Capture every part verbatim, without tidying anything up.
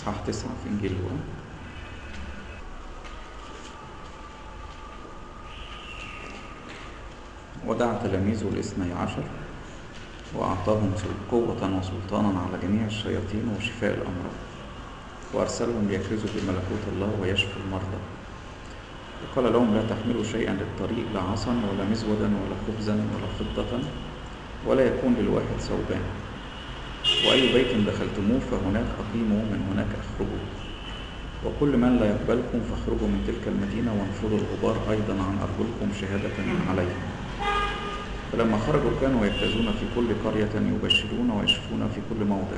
إصحاح تسعة في إنجيل لوقا. ودعا تلاميذه الاثني عشر وأعطاهم قوة وسلطانا على جميع الشياطين وشفاء الأمراض، وأرسلهم ليكرزوا بملكوت الله ويشفوا المرضى. وقال لهم: لا تحملوا شيئا للطريق، لا عصا ولا مزودا ولا خبزا ولا فضة، ولا يكون للواحد ثوبان. وأي بيت دخلتموه فهناك أقيموا، من هناك أخرجوا. وكل من لا يقبلكم فاخرجوا من تلك المدينة، وانفضوا الغبار أيضا عن أرجلكم شهادة عليهم. فلما خرجوا كانوا يكرزون في كل قرية، يبشرون ويشفون في كل موضع.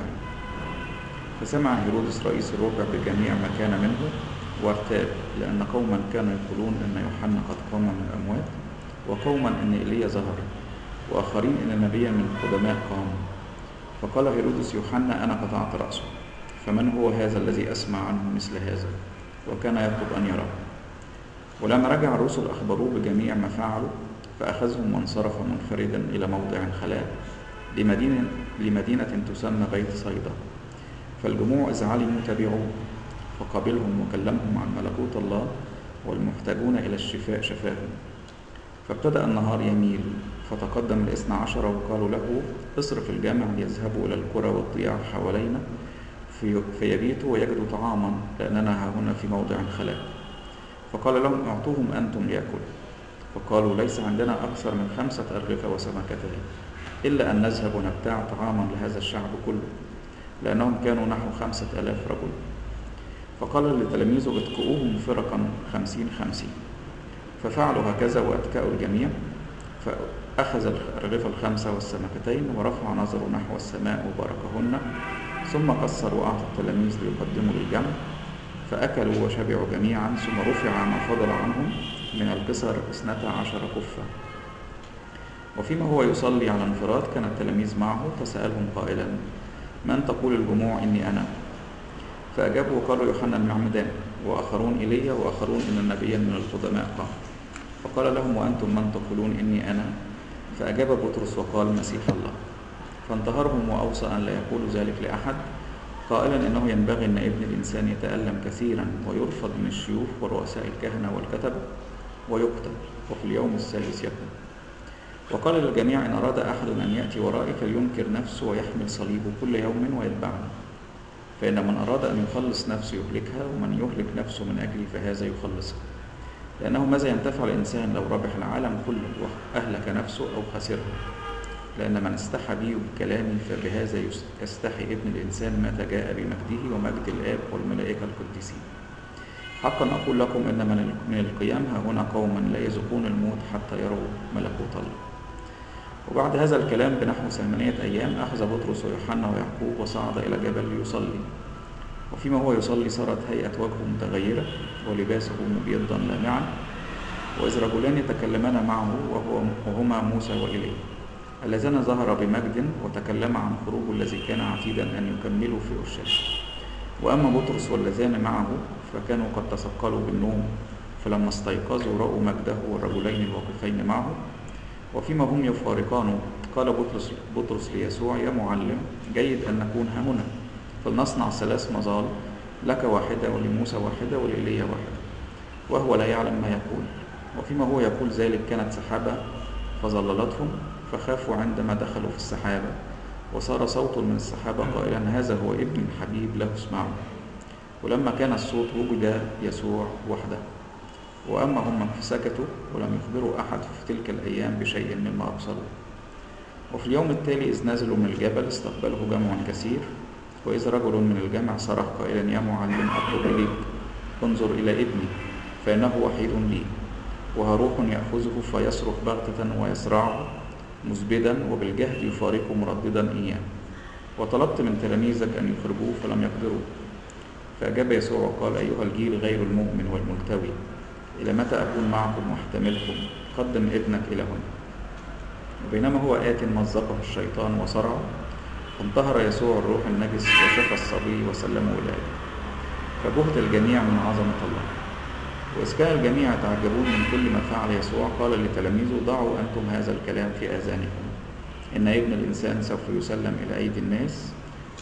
فسمع هيرودس رئيس الربع بجميع ما كان منه وارتاب، لأن قوما كانوا يقولون إن يوحنا قد قام من الأموات، وقوما إن إيليا ظهر، وآخرين إن نبيا من القدماء قام. فقال هيرودس: يوحنا أنا قطعت رأسه، فمن هو هذا الذي أسمع عنه مثل هذا؟ وكان يطلب أن يراه. ولما رجع الرسل أخبروه بجميع ما فعلوا، فأخذهم وانصرف منفردا إلى موضع خلاء لمدينة, لمدينة تسمى بيت صيدا. فالجموع إذ علموا تبعوه، فقابلهم وكلمهم عن ملكوت الله، والمحتاجون إلى الشفاء شفاهم. فابتدأ النهار يميل، فتقدم الاثنى عشر وقالوا له: اصرف الجامع ليذهبوا إلى القرى والضياع حوالينا في فيبيتوا ويجدوا طعاما، لأننا ها هنا في موضع خلاء. فقال لهم: اعطوهم أنتم ليأكلوا. فقالوا: ليس عندنا أكثر من خمسة أرغفة وسمكتين، إلا أن نذهب ونبتاع طعاما لهذا الشعب كله، لأنهم كانوا نحو خمسة آلاف رجل. فقال لتلاميذه: اتكؤوهم فرقا خمسين خمسين. ففعلوا هكذا وأتكأوا الجميع، فأخذ الأرغفة الخمسة والسمكتين ورفع نظره نحو السماء وباركهن، ثم قصر وأعطى التلاميذ ليقدموا للجمع، فأكلوا وشبعوا جميعا. ثم رفع ما فضل عنهم من القصر اثنتا عشر كفة. وفيما هو يصلي على انفراد كان التلاميذ معه، فسألهم قائلا: من تقول الجموع إني أنا؟ فأجابوا وقالوا: يوحنا المعمدان، وآخرون إيليا، وآخرون إن نبيا من القدماء قام. فقال لهم: وأنتم من تقولون إني أنا؟ فأجاب بطرس وقال: مسيح الله. فانتهرهم وأوصى أن لا يقولوا ذلك لأحد، قائلا: إنه ينبغي أن ابن الإنسان يتألم كثيرا ويرفض من الشيوخ ورؤساء الكهنة والكتبة ويقتل، وفي اليوم الثالث يقوم. وقال للجميع: إن أراد أحد أن يأتي ورائي فلينكر نفسه ويحمل صليبه كل يوم ويتبعني. فإن من أراد أن يخلص نفسه يهلكها، ومن يهلك نفسه من أجلي فهذا يخلصها. لأنه ماذا ينتفع الإنسان لو ربح العالم كله وأهلك نفسه أو خسره؟ لأن من استحى بي وبكلامي فبهذا يستحي ابن الإنسان متى جاء بمجده ومجد الآب والملائكة القديسين. حقا أقول لكم إن من القيام ها هنا قوما لا يذوقون الموت حتى يروا ملكوت الله. وبعد هذا الكلام بنحو ثمانية أيام أخذ بطرس ويوحنا ويعقوب وصعد إلى جبل ليصلي. وفيما هو يصلي صارت هيئة وجهه متغيرة ولباسه مبيضا لامعا، وإذ رجلان يتكلمان معه وهو وهما موسى وإيليا اللذان ظهر بمجد، وتكلم عن خروجه الذي كان عتيدا أن يكملوا في أورشليم. وأما بطرس واللذان معه فكانوا قد تثقلوا بالنوم، فلما استيقظوا رأوا مجده والرجلين الواقفين معه. وفيما هم يفارقان قال بطرس, بطرس ليسوع: يا معلم، جيد أن نكون هنا، فلنصنع ثلاث مظال، لك واحدة ولموسى واحدة ولإيليا واحدة. وهو لا يعلم ما يقول. وفيما هو يقول ذلك كانت سحابة فظللتهم، فخافوا عندما دخلوا في السحابة. وصار صوت من السحابة قائلا: هذا هو ابن الحبيب له اسمعوا. ولما كان الصوت وجد يسوع وحده. وأما هم فسكتوا ولم يخبروا أحد في تلك الأيام بشيء مما أبصروا. وفي اليوم التالي إذ نزلوا من الجبل استقبله جمع كثير، وإذ رجل من الجمع صرخ قائلا: يا معلم، أطلب إليك، انظر إلى ابني، فإنه وحيد لي، وها روح يأخذه فيصرخ بغتة ويسرعه مزبدا، وبالجهد يفارقه مرددا إياه. وطلبت من تلاميذك أن يخرجوه فلم يقدروا. فأجاب يسوع وقال: أيها الجيل غير المؤمن والملتوي، إلى متى أكون معكم واحتملكم؟ قدم ابنك إلى هنا. وبينما هو آت مزقه الشيطان وصرعه، فانتهر يسوع الروح النجس وشفى الصبي وسلمه إلى أبيه. فبهت الجميع من عظمة الله. وإذ كان الجميع يتعجبون من كل ما فعل يسوع قال لتلاميذه: ضعوا أنتم هذا الكلام في آذانكم، إن ابن الإنسان سوف يسلم إلى أيدي الناس،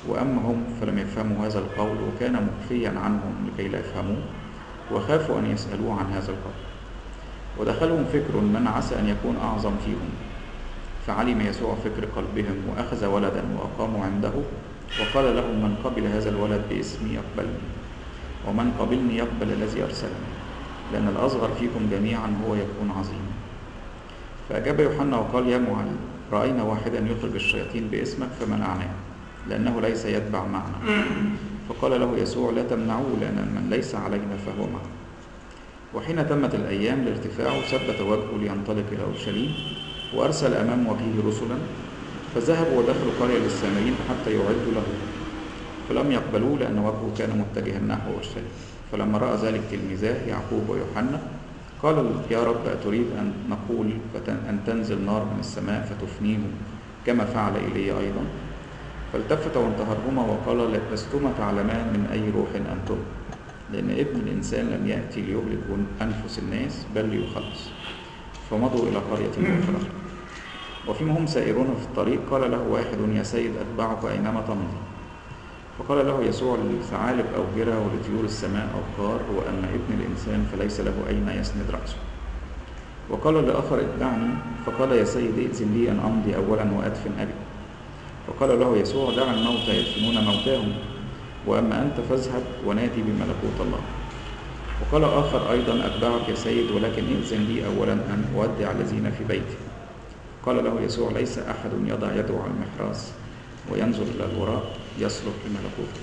وأما هم فلم يفهموا هذا القول، وكان مخفيا عنهم لكي لا يفهموه، وخافوا أن يسألوه عن هذا القول. ودخلهم فكر من عسى أن يكون أعظم فيهم، فعلم يسوع فكر قلبهم، وأخذ ولدا وأقاموا عنده، وقال لهم: من قبل هذا الولد باسمي يقبلني، ومن قبلني يقبل الذي أرسلني، لأن الأصغر فيكم جميعا هو يكون عظيما. فأجاب يوحنا وقال: يا معلم، رأينا واحدا يخرج الشياطين باسمك فمنعناه، لأنه ليس يتبع معنا. فقال له يسوع: لا تمنعوه، لأن من ليس علينا فهو معنا. وحين تمت الأيام لارتفاعه ثبت وجهه لينطلق إلى أورشليم، وأرسل أمام وجهه رسلا، فذهبوا ودخلوا قرية للسامريين حتى يعدوا له، فلم يقبلوه لأن وجهه كان متجها نحو أورشليم. فلما رأى ذلك تلميذاه يعقوب ويوحنا قال: يا رب، أتريد أن نقول أن تنزل نار من السماء فتفنيهم كما فعل إيليا أيضا؟ فالتفت وانتهرهما وقال: لستما تعلمان من أي روح أنتم، لأن ابن الإنسان لم يأتي ليهلك أنفس الناس بل ليخلص. فمضوا إلى قرية أخرى. وفيما هم سائرون في الطريق قال له واحد: يا سيد، أتبعك أينما تمضي. فقال له يسوع: للثعالب أوجرة، ولطيور السماء أوقار، وأما ابن الإنسان فليس له أين يسند رأسه. وقال لآخر: اتبعني. فقال: يا سيد، ائذن لي أن أمضي أولا وأدفن أبي. فقال له يسوع: دع الموتى يدفنون موتاهم، وأما أنت فاذهب ونادي بملكوت الله. وقال آخر أيضا: أتبعك يا سيد، ولكن ائذن لي أولا أن أودع الذين في بيتي. قال له يسوع: ليس أحد يضع يده على المحراث وينظر إلى الوراء يصلح لملكوته.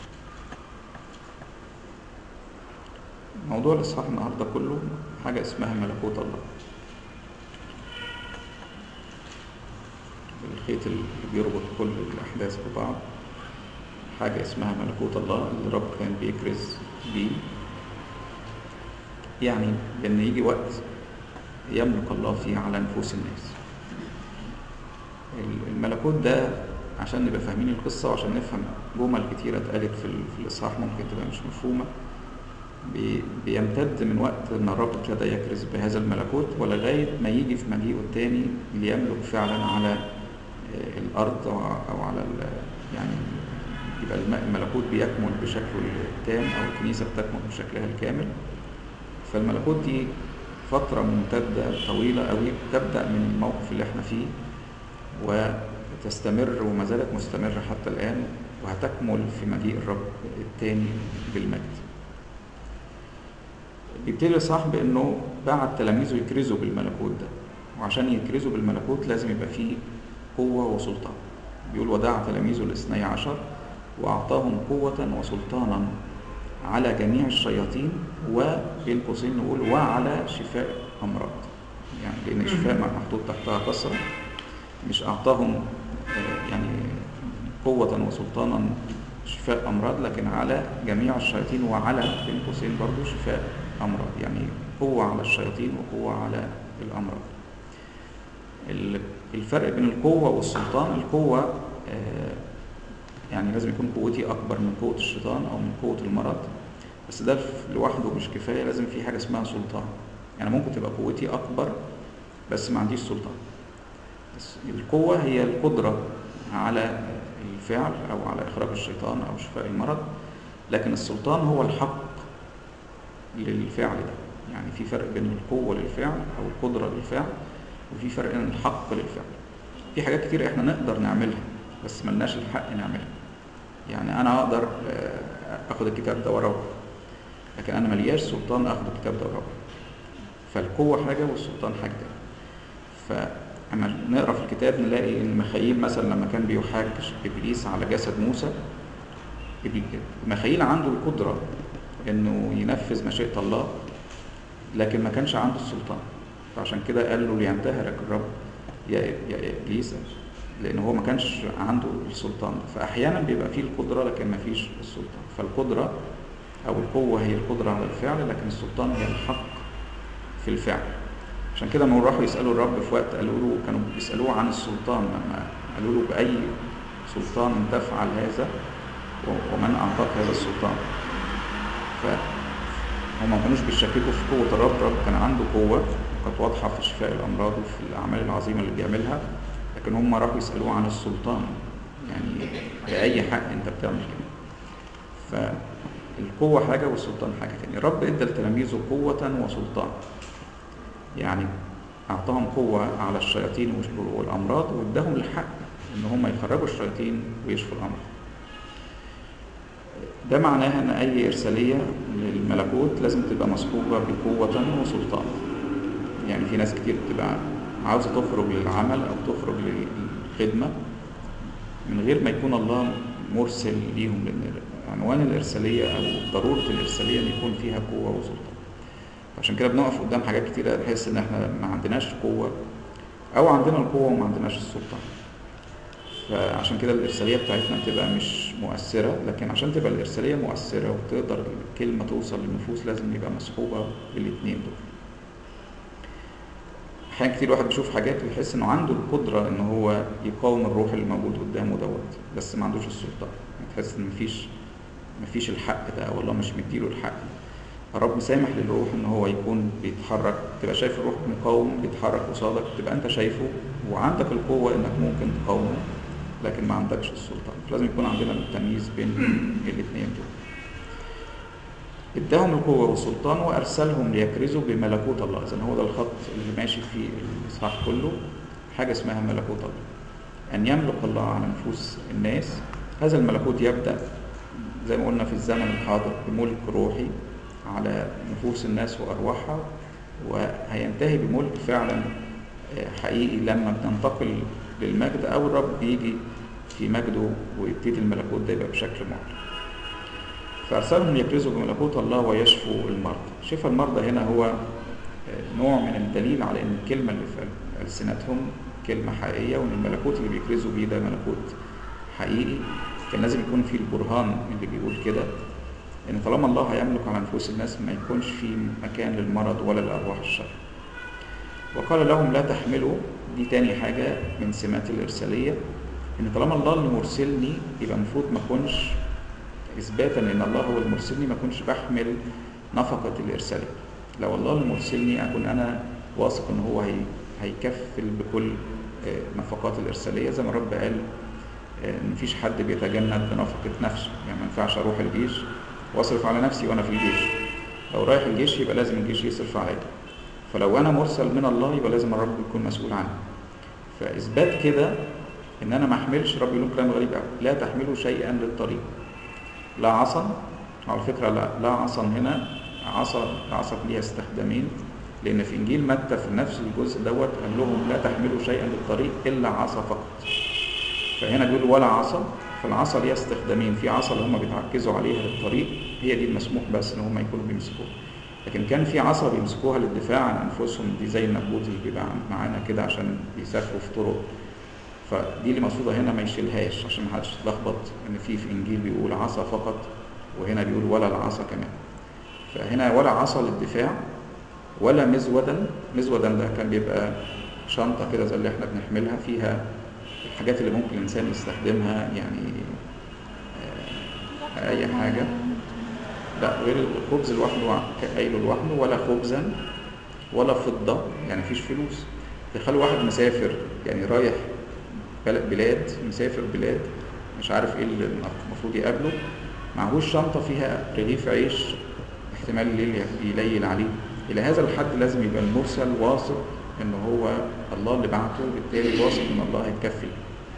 موضوع الإصحاح النهارده كله حاجة اسمها ملكوت الله، الخيط اللي بيربط كل الأحداث ببعض. حاجة اسمها ملكوت الله اللي الرب كان بيكرز بيه، يعني بأن يجي وقت يملك الله فيه على نفوس الناس. الملكوت ده عشان نبقى فاهمين القصة وعشان نفهم جمل كتيرة اتقالت في الإصحاح ممكن تبقى مش مفهومة، بيمتد من وقت ان الرب ابتدى يكرز بهذا الملكوت ولغاية ما يجي في مجيئه الثاني ليملك فعلا على الأرض أو على يعني يبقى الملكوت بيكمل بشكله التام أو الكنيسة بتكمل بشكلها الكامل. فالملكوت دي فترة ممتدة طويلة قوي، تبدأ من الموقف اللي احنا فيه وتستمر وما زالت مستمرة حتى الآن، وهتكمل في مجيء الرب الثاني بالمجد. بيبتدي الإصحاح بأنه بعت تلاميذه يكرزوا بالملكوت ده، وعشان يكرزوا بالملكوت لازم يبقى فيه قوة وسلطان. بيقول: ودعا تلاميذه الاثني عشر وأعطاهم قوة وسلطانا على جميع الشياطين، وبين قوسين نقول وعلى شفاء أمراض، يعني لأن شفاء محطوط تحتها قصر، مش أعطاهم يعني قوة وسلطانا شفاء أمراض، لكن على جميع الشياطين، وعلى بين قوسين برضو شفاء أمراض، يعني قوة على الشياطين وقوة على الأمراض. الفرق بين القوة والسلطان: القوة يعني لازم يكون قوتي أكبر من قوة الشيطان أو من قوة المرض، بس ده لوحده مش كفاية، لازم في حاجة اسمها سلطان. يعني ممكن تبقى قوتي أكبر بس ما عنديش سلطان. بس القوة هي القدرة على الفعل أو على إخراج الشيطان أو شفاء المرض، لكن السلطان هو الحق للفعل ده. يعني في فرق بين القوة للفعل أو القدرة للفعل، وفي فرق بين الحق للفعل. في حاجات كتير احنا نقدر نعملها بس ملناش الحق نعملها. يعني أنا أقدر أخذ الكتاب ده وأروح، لكن أنا ملياش سلطان أخذ الكتاب ده وأروح. فالقوة حاجة والسلطان حاجة تانية. فأما نقرأ في الكتاب نلاقي إن ميخائيل مثلا لما كان بيحاج إبليس على جسد موسى، ميخائيل عنده القدرة إنه ينفذ مشيئة الله، لكن ما كانش عنده السلطان. فعشان كده قال له: لينتهرك الرب يا يا إبليس، لأن هو ما كانش عنده السلطان. فأحيانا بيبقى فيه القدرة لكن ما فيش السلطان. فالقدرة أو القوة هي القدرة على الفعل، لكن السلطان هي الحق في الفعل. عشان كده لما راحوا يسألوا الرب في وقت قالوا له، كانوا بيسألوه عن السلطان، لما قالوا له: بأي سلطان تفعل هذا ومن أعطاك هذا السلطان؟ فهم ما كانوش بيشككوا في قوة الرب. الرب كان عنده قوة كانت واضحة في شفاء الأمراض وفي الأعمال العظيمة اللي بيعملها، لكن هم راحوا يسألوه عن السلطان، يعني بأي حق أنت بتعمل كده. فالقوة حاجة والسلطان حاجة تانية. الرب إدى لتلاميذه قوة وسلطان، يعني أعطاهم قوة على الشياطين والأمراض، وإداهم الحق إن هم يخرجوا الشياطين ويشفوا الأمراض. ده معناها إن أي إرسالية للملكوت لازم تبقى مصحوبة بقوة وسلطان. يعني في ناس كتير بتبقى عاوزة تخرج للعمل أو تخرج للخدمة من غير ما يكون الله مرسل ليهم، لأن عنوان الإرسالية أو ضرورة الإرسالية أن يكون فيها قوة وسلطان. عشان كده بنقف قدام حاجات كتيرة نحس إن إحنا ما عندناش قوة، أو عندنا القوة وما عندناش السلطان. فعشان كده الإرسالية بتاعتنا بتبقى مش مؤثرة. لكن عشان تبقى الإرسالية مؤثرة وتقدر الكلمة توصل للنفوس لازم يبقى مصحوبة بالاتنين دول. أحيانا كتير واحد بيشوف حاجات ويحس إنه عنده القدرة إن هو يقاوم الروح اللي موجود قدامه دوت، بس ما عندوش السلطان. يعني تحس إن مفيش مفيش الحق ده، والله مش مديله الحق. الرب سامح للروح إن هو يكون بيتحرك، تبقى شايف الروح مقاوم بيتحرك قصادك، تبقى أنت شايفه وعندك القوة إنك ممكن تقاومه، لكن ما عندكش السلطان. فلازم يكون عندنا التمييز بين الاثنين دول. اداهم القوة والسلطان وأرسلهم ليكرزوا بملكوت الله. إذن هو ده الخط اللي ماشي فيه الإصحاح كله، حاجة اسمها ملكوت الله، أن يملك الله على نفوس الناس. هذا الملكوت يبدأ زي ما قلنا في الزمن الحاضر بملك روحي على نفوس الناس وأرواحها، وهينتهي بملك فعلا حقيقي لما بننتقل للمجد أو الرب بيجي في مجده ويبتدي الملكوت ده يبقى بشكل معلن. فأرسلهم يكرزوا بملكوت الله ويشفوا المرضى. شفاء المرضى هنا هو نوع من الدليل على أن الكلمة اللي في ألسنتهم كلمة حقيقية، وأن الملكوت اللي بيكرزوا بيه ده ملكوت حقيقي. كان لازم يكون فيه البرهان اللي بيقول كده، ان طالما الله هيملك على نفوس الناس ما يكونش في مكان للمرض ولا الارواح الشر. وقال لهم لا تحملوا، دي تاني حاجه من سمات الارساليه، ان طالما الله اللي مرسلني يبقى المفروض ما اكونش اثباتا ان الله هو اللي مرسلني ما اكونش بحمل نفقه الارساليه. لو الله اللي مرسلني اكون انا واثق ان هو هي هيكفل بكل نفقات الارساليه، زي ما الرب قال ان مفيش حد بيتجند بنفقه نفسه. يعني ما ينفعش اروح الجيش واصرف على نفسي وانا في الجيش، لو رايح الجيش يبقى لازم الجيش يصرف عليا. فلو انا مرسل من الله يبقى لازم الرب يكون مسؤول عني. فاثبات كده ان انا ما احملش، رب يقول كلام غريب قوي، لا تحملوا شيئا للطريق. لا عصا، على فكره لا, لا عصا هنا، عصا العصا ليها استخدامين، لان في انجيل متى في نفس الجزء دوت قال لهم لا تحملوا شيئا للطريق الا عصا فقط. فهنا بيقول ولا عصا. فالعصا ليها استخدامين، في عصا اللي هم بيتعكزوا عليها للطريق، هي دي المسموح بس ان هم يكونوا بيمسكوها. لكن كان في عصا بيمسكوها للدفاع عن انفسهم، دي زي النبوت اللي بيبقى معانا كده عشان بيسافروا في طرق. فدي اللي مقصوده هنا ما يشيلهاش عشان ما حدش يتلخبط ان في في انجيل بيقول عصا فقط وهنا بيقول ولا العصا كمان. فهنا ولا عصا للدفاع ولا مزودا. مزودا ده كان بيبقى شنطه كده زي اللي احنا بنحملها فيها الحاجات اللي ممكن الانسان يستخدمها، يعني اي حاجه. لا غير الخبز لوحده قايله لوحده، ولا خبزا ولا فضه، يعني مفيش فلوس. تخيلوا واحد مسافر يعني رايح بلاد، مسافر بلاد مش عارف ايه اللي المفروض يقابله، معهوش شنطه فيها رغيف عيش احتمال الليل يليل عليه. الى هذا الحد لازم يبقى المرسل واثق ان هو الله اللي بعته، بالتالي واثق ان الله هيتكفل.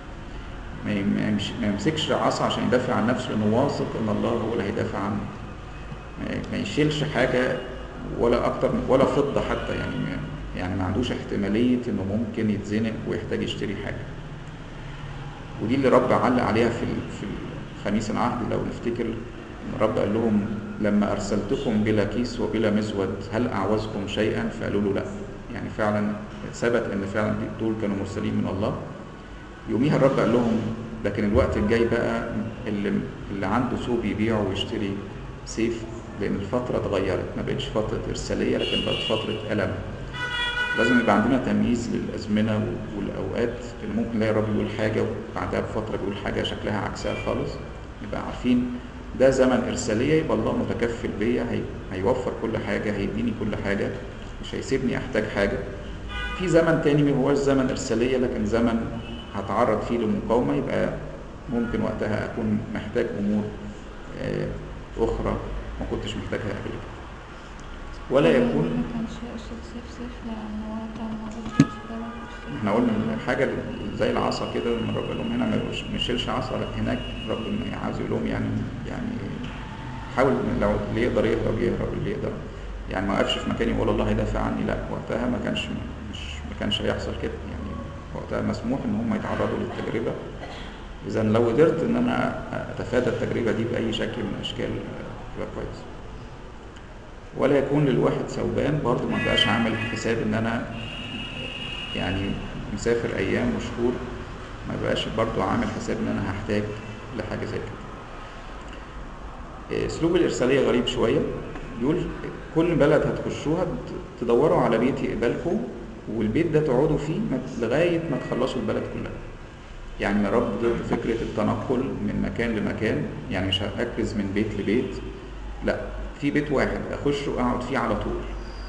ما يمسكش عصا عشان يدافع عن نفسه لانه واثق ان الله هو اللي هيدافع عنه. ما يشيلش حاجه ولا اكتر ولا فضه حتى، يعني يعني ما عندوش احتماليه انه ممكن يتزنق ويحتاج يشتري حاجه. ودي اللي رب علق عليها في في خميس العهد لو نفتكر، ان رب قال لهم لما ارسلتكم بلا كيس وبلا مزود هل اعوزكم شيئا؟ فقالوا له لا. يعني فعلا ثبت ان فعلا دول كانوا مرسلين من الله. يوميها الرب قال لهم لكن الوقت الجاي بقى اللي اللي عنده سوق يبيعه ويشتري سيف، لان الفتره اتغيرت، ما بقتش فتره ارساليه لكن بقت فتره الم. لازم يبقى عندنا تمييز للازمنه والاوقات، اللي ممكن نلاقي الرب يقول حاجه وبعدها بفتره بيقول حاجه شكلها عكسها خالص. نبقى عارفين ده زمن ارساليه، يبقى الله متكفل بيا، هي... هيوفر كل حاجه، هيديني كل حاجه، مش هيسيبني احتاج حاجه. في زمن تاني ما هوش زمن ارساليه لكن زمن هتعرض فيه لمقاومه، يبقى ممكن وقتها أكون محتاج أمور أخرى ما كنتش محتاجها قبل كده. ولا يكون ما كانش يقصد سيف سيف لأن هو كان موجود احنا قلنا حاجة زي العصا كده، لما الرب قال لهم هنا ما يشيلش عصا، هناك الرب عاوز يقول لهم يعني يعني حاول لو اللي يقدر يهرب يهرب، اللي يقدر يعني ما وقفش في مكاني يقول الله يدافع عني، لا وقتها ما كانش مش ما كانش هيحصل كده. يعني وقتها مسموح ان هم يتعرضوا للتجربة. اذا لو قدرت ان انا اتفادى التجربة دي بأي شكل من الاشكال يبقى كويس. ولا يكون للواحد ثوبان، برضه ما بقاش عامل حساب ان انا يعني مسافر ايام وشهور، ما بقاش برضه عامل حساب ان انا هحتاج لحاجه زي كده. اسلوب الارساليه غريب شويه، بيقول كل بلد هتخشوها تدوروا على بيت يقبلكم، والبيت ده تقعدوا فيه لغايه ما تخلصوا البلد كلها. يعني الرب ضد فكره التنقل من مكان لمكان، يعني مش هركز من بيت لبيت، لا في بيت واحد اخشه اقعد فيه على طول،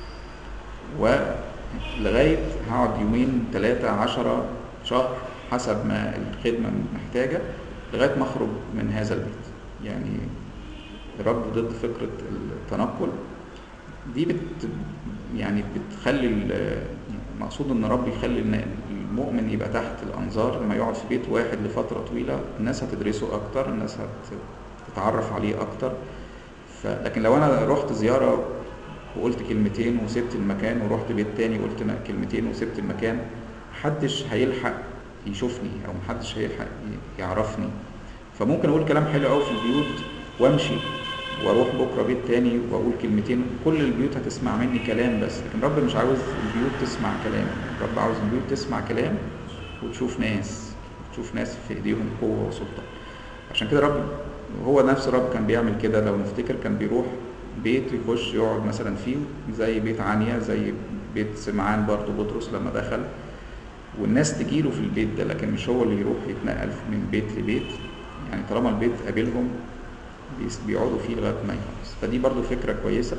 ولغايه هقعد يومين ثلاثه عشرة شهر حسب ما الخدمه محتاجه لغايه ما اخرج من هذا البيت. يعني الرب ضد فكره التنقل دي، بت يعني بتخلي المقصود ان الرب يخلي المؤمن يبقى تحت الانظار. لما يقعد في بيت واحد لفتره طويله الناس هتدرسه اكتر، الناس هتتعرف عليه اكتر. لكن لو انا رحت زياره وقلت كلمتين وسبت المكان، ورحت بيت تاني وقلت كلمتين وسبت المكان، محدش هيلحق يشوفني او محدش هيلحق يعرفني. فممكن اقول كلام حلو قوي في البيوت وامشي واروح بكره بيت تاني واقول كلمتين، كل البيوت هتسمع مني كلام بس. لكن رب مش عاوز البيوت تسمع كلام، رب عاوز البيوت تسمع كلام وتشوف ناس، تشوف ناس في ايديهم قوه وسلطه. عشان كده رب هو نفس الرب كان بيعمل كده. لو نفتكر كان بيروح بيت يخش يقعد مثلا فيه، زي بيت عنيا، زي بيت سمعان برضو بطرس لما دخل، والناس تجيله في البيت ده، لكن مش هو اللي يروح يتنقل من بيت لبيت. يعني طالما البيت قابلهم بيقعدوا فيه لغايه ما يخلص. فدي برضو فكره كويسه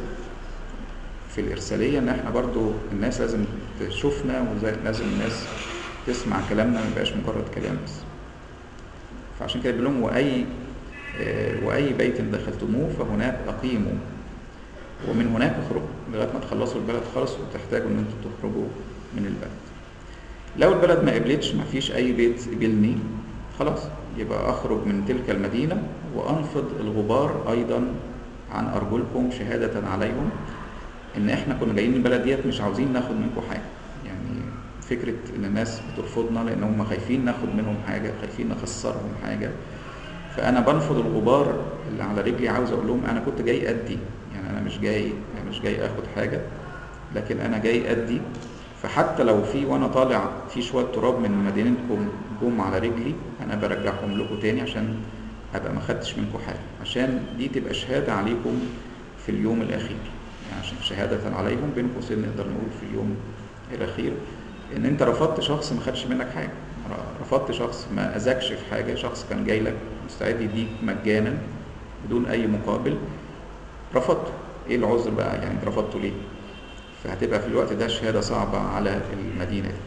في الارساليه، ان احنا برضو الناس لازم تشوفنا، ولازم الناس تسمع كلامنا، ما يبقاش مجرد كلام بس. فعشان كده بيقول لهم واي واي بيت دخلتموه فهناك اقيموا، ومن هناك اخرجوا لغايه ما تخلصوا البلد خالص وتحتاجوا ان انتوا تخرجوا من البلد. لو البلد ما قبلتش، ما فيش اي بيت قبلني، خلاص يبقى اخرج من تلك المدينه وانفض الغبار ايضا عن ارجلكم شهاده عليهم ان احنا كنا جايين البلد ديت مش عاوزين ناخد منكم حاجه. يعني فكره ان الناس بترفضنا لان هم خايفين ناخد منهم حاجه، خايفين نخسرهم حاجه. فانا بنفض الغبار اللي على رجلي، عاوز اقول لهم انا كنت جاي ادي، يعني انا مش جاي يعني مش جاي اخد حاجه، لكن انا جاي ادي. فحتى لو في وانا طالع في شويه تراب من مدينتكم جم على رجلي، انا برجعهم لكم تاني عشان ابقى ما خدتش منكم حاجه، عشان دي تبقى شهاده عليكم في اليوم الاخير. يعني عشان شهاده عليهم بين قوسين نقدر نقول في اليوم الاخير ان انت رفضت شخص ما خدش منك حاجه، رفضت شخص ما اذاكش في حاجه، شخص كان جاي لك مستعد يديك مجانا بدون اي مقابل، رفضته. ايه العذر بقى؟ يعني رفضته ليه؟ فهتبقى في الوقت ده شهاده صعبه على المدينه دي.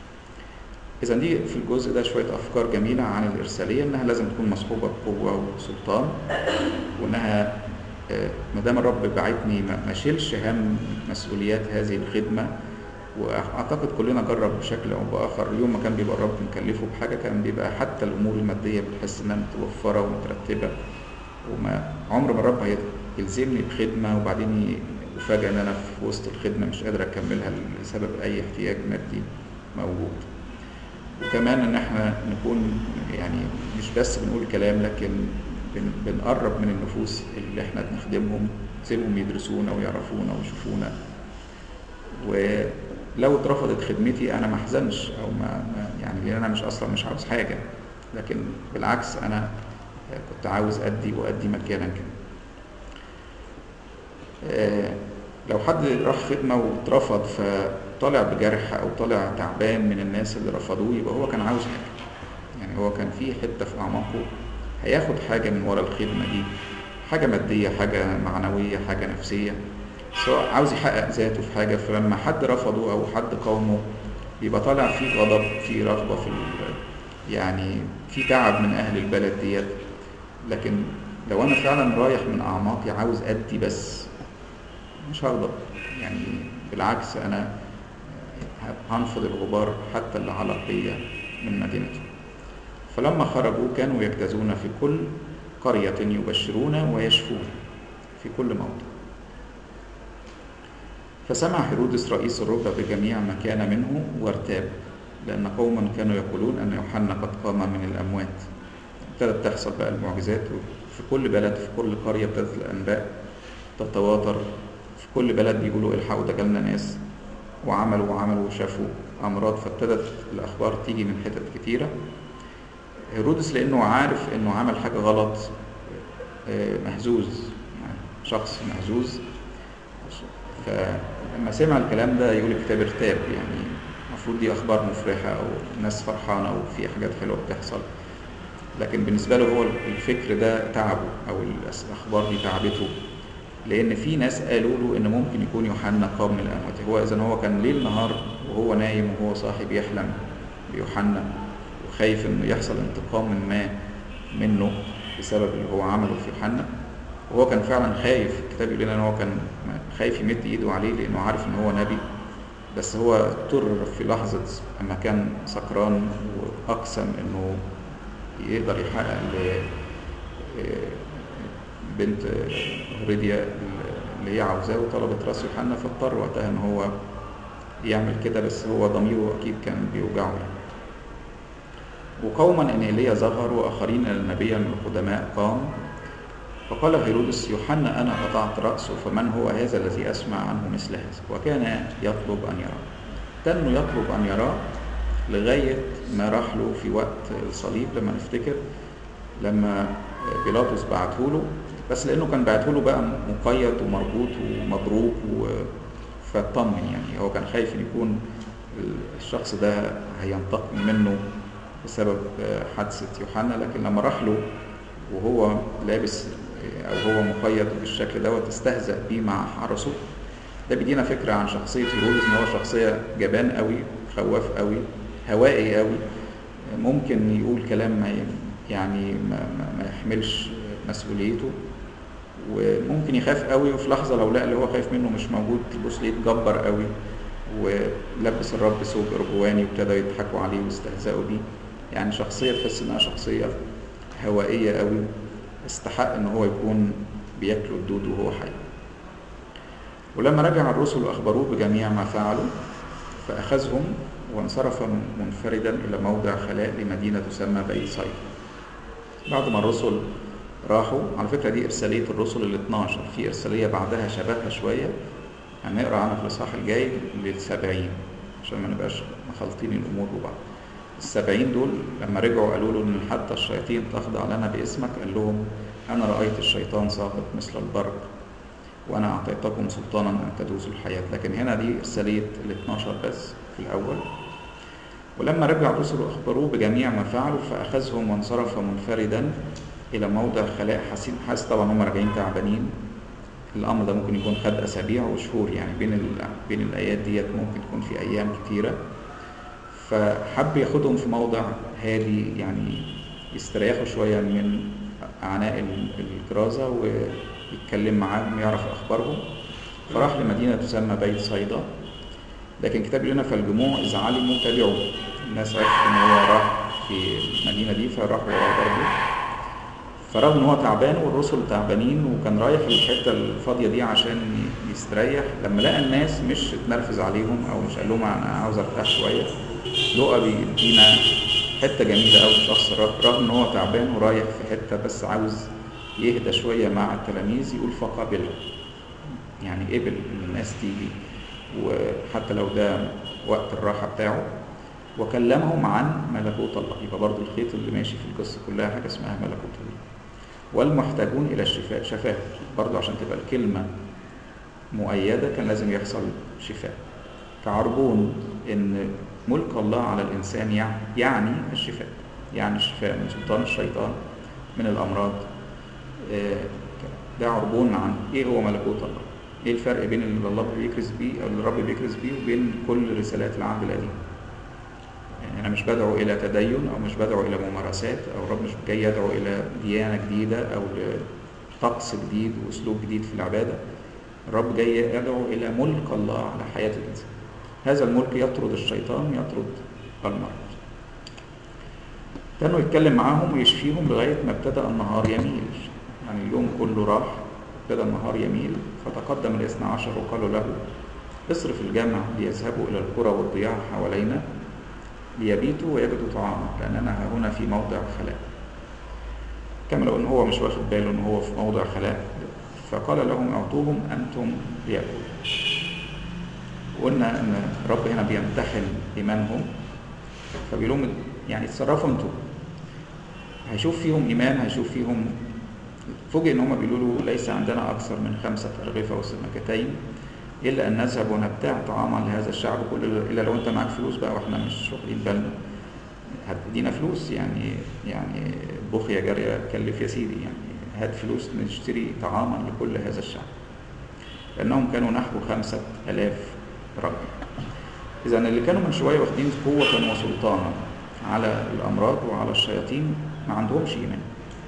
اذا دي في الجزء ده شويه افكار جميله عن الارساليه، انها لازم تكون مصحوبه بقوه وسلطان، وانها ما دام الرب بعتني ما اشيلش هم مسؤوليات هذه الخدمه. واعتقد كلنا جرب بشكل او باخر، اليوم ما كان بيبقى الرب مكلفه بحاجه كان بيبقى حتى الامور الماديه بتحس انها متوفره ومترتبه، وما عمر ما الرب هيلزمني بخدمه وبعدين يفاجئ ان انا في وسط الخدمه مش قادر اكملها لسبب اي احتياج مادي موجود. وكمان ان احنا نكون يعني مش بس بنقول كلام، لكن بنقرب من النفوس اللي احنا بنخدمهم، نسيبهم يدرسونا ويعرفونا ويشوفونا. ولو اترفضت خدمتي انا ما احزنش او ما يعني، لان انا مش اصلا مش عاوز حاجه، لكن بالعكس انا كنت عاوز ادي وادي مجانا كده. لو حد راح خدمه واترفض فطالع بجرح او طالع تعبان من الناس اللي رفضوه، يبقى هو كان عاوز حاجه، يعني هو كان في حته في اعماقه هياخد حاجه من ورا الخدمه دي، حاجه ماديه، حاجه معنويه، حاجه نفسيه، سواء عاوز يحقق ذاته في حاجه. فلما حد رفضه او حد قاومه، بيبقى طالع فيه غضب، فيه رغبه في يعني في تعب من أهل البلد ديت، لكن لو أنا فعلا رايح من أعماقي عاوز أدي بس مش هغضب، يعني بالعكس أنا هنفض الغبار حتى اللي علق بيا من مدينته. فلما خرجوا كانوا يجتازون في كل قرية يبشرون ويشفون في كل موضع. فسمع هيرودس رئيس الركبة بجميع ما كان منه وارتاب، لأن قوما كانوا يقولون أن يوحنا قد قام من الأموات. ابتدت تحصل بقى المعجزات في كل بلد، في كل قرية ابتدت الأنباء تتواتر، في كل بلد بيقولوا الحقوا ده جالنا ناس وعملوا وعملوا وشافوا أمراض، فابتدت الأخبار تيجي من حتت كتيرة. هيرودس لأنه عارف أنه عمل حاجة غلط مهزوز، يعني شخص مهزوز، فلما سمع الكلام ده يقول الكتاب ارتاب، يعني المفروض دي أخبار مفرحة أو ناس فرحانة أو في حاجات حلوة بتحصل، لكن بالنسبة له هو الفكر ده تعبه أو الأخبار دي تعبته، لأن في ناس قالوا له إن ممكن يكون يوحنا قام من الأموات. هو إذن هو كان ليل نهار وهو نايم وهو صاحي بيحلم بيوحنا وخايف إنه يحصل انتقام من ما منه بسبب اللي هو عمله في يوحنا، وهو كان فعلا خايف. الكتاب يقول لنا إن هو كان خايف يمد إيده عليه لأنه عارف إن هو نبي، بس هو اضطر في لحظة أما كان سكران وأقسم إنه يقدر يحقق بنت هريديا اللي هي عاوزاه وطلبت راس يوحنا، فاضطر وقتها ان هو يعمل كده، بس هو ضميره اكيد كان بيوجعه يعني. وقوما ان ايليا ظهر واخرين ان نبيا من القدماء قام، فقال هيرودس يوحنا انا قطعت راسه، فمن هو هذا الذي اسمع عنه مثل هذا؟ وكان يطلب ان يراه. تنه يطلب ان يراه لغايه ما راح له في وقت الصليب، لما نفتكر لما بيلاطس بعته له، بس لانه كان بعته له بقى مقيد ومربوط ومضروب فاطمن، يعني هو كان خايف ان يكون الشخص ده هينتقم منه بسبب حادثه يوحنا، لكن لما راح له وهو لابس او هو مقيد بالشكل دوت استهزأ بيه مع حرسه. ده بيدينا فكره عن شخصيه هيرودس، ان هو شخصيه جبان قوي، خواف قوي، هوائي قوي، ممكن يقول كلام ما يعني ما, ما يحملش مسؤوليته، وممكن يخاف قوي، وفي لحظه لو لقى اللي هو خايف منه مش موجود تبص ليه اتجبر قوي ولبس الرب ثوب ارجواني وابتدى يضحكوا عليه واستهزأوا بيه. يعني شخصيه تحس انها شخصيه هوائيه قوي، استحق ان هو يكون بياكلوا الدود وهو حي. ولما رجع الرسل واخبروه بجميع ما فعلوا فاخذهم وانصرف منفردا الى موضع خلاء لمدينه تسمى بيت صيدا. بعد ما الرسل راحوا، على فكره دي ارساليه الرسل ال اثناشر، في ارساليه بعدها شبهها شويه هنقرا عنها في الاصحاح الجاي للسبعين عشان ما نبقاش مخلطين الامور ببعض. السبعين دول لما رجعوا قالوا له ان حتى الشياطين تخضع لنا باسمك، قال لهم انا رايت الشيطان ساقط مثل البرق وانا اعطيتكم سلطانا ان تدوسوا الحياه. لكن هنا دي ارساليه ال اثناشر بس في الاول. ولما رجع الرسل اخبروه بجميع ما فعلوا فاخذهم وانصرف منفردا الى موضع خلاء حسين. حاسس طبعا هم راجعين تعبانين، الامر ده ممكن يكون خد اسابيع وشهور، يعني بين بين الايات ديت ممكن تكون في ايام كتيره، فحب ياخدهم في موضع هادي يعني يستريحوا شويه من عناء الكرازه ويتكلم معاهم ويعرف اخبارهم. فراح لمدينه تسمى بيت صيدا. لكن كتاب لنا فالجموع اذ علموا تبعوا، الناس عرفت ان هو راح في المدينه دي فراحوا وراه برضه. فرغم ان هو تعبان والرسل تعبانين وكان رايح الحته الفاضيه دي عشان يستريح، لما لقى الناس مش اتنرفز عليهم او مش قال لهم انا عاوز ارتاح شويه، لقى بيدينا حته جميله قوي. الشخص رغم ان هو تعبان ورايح في حته بس عاوز يهدى شويه مع التلاميذ، يقول فقابله، يعني قبل ان الناس تيجي وحتى لو ده وقت الراحه بتاعه، وكلمهم عن ملكوت الله. يبقى برضو الخيط اللي ماشي في القصه كلها حاجه اسمها ملكوت الله. والمحتاجون الى الشفاء، شفاه برضو عشان تبقى الكلمه مؤيده كان لازم يحصل شفاء. كعربون ان ملك الله على الانسان يعني الشفاء، يعني الشفاء من سلطان الشيطان من الامراض. ده عربون عن ايه هو ملكوت الله، ايه الفرق بين اللي الله بيكرز بيه او اللي الرب بيكرز بيه وبين كل رسالات العهد القديم. يعني أنا مش بدعو إلى تدين أو مش بدعو إلى ممارسات، أو الرب مش جاي يدعو إلى ديانة جديدة أو لطقس جديد وأسلوب جديد في العبادة. الرب جاي يدعو إلى ملك الله على حياة الإنسان. هذا الملك يطرد الشيطان، يطرد المرض. كانوا يتكلم معاهم ويشفيهم لغاية ما ابتدأ النهار يميل، يعني اليوم كله راح، ابتدأ النهار يميل. فتقدم الاثنى عشر وقالوا له اصرف الجمع ليذهبوا إلى القرى والضياع حوالينا ليبيتوا ويجدوا طعاما، لأننا هنا في موضع خلاء. كما لو أن هو مش واخد باله أن هو في موضع خلاء. فقال لهم أعطوهم أنتم ليأكلوا. وقلنا أن الرب هنا بيمتحن إيمانهم، فبيقول لهم يعني اتصرفوا أنتم. هيشوف فيهم إيمان، هيشوف فيهم. فوجئ ان هم بيقولوا له ليس عندنا اكثر من خمسه ارغفه وسمكتين الا ان نذهب ونبتاع طعاما لهذا الشعب كله، الا لو انت معك فلوس بقى واحنا مش واخدين بالنا، هتدينا فلوس يعني يعني بخ يا جاريه كلف يا سيدي، يعني هات فلوس نشتري طعاما لكل هذا الشعب، لانهم كانوا نحو خمسه الاف رجل. اذا اللي كانوا من شويه واخدين قوه وسلطانا على الامراض وعلى الشياطين ما عندهمش ايمان.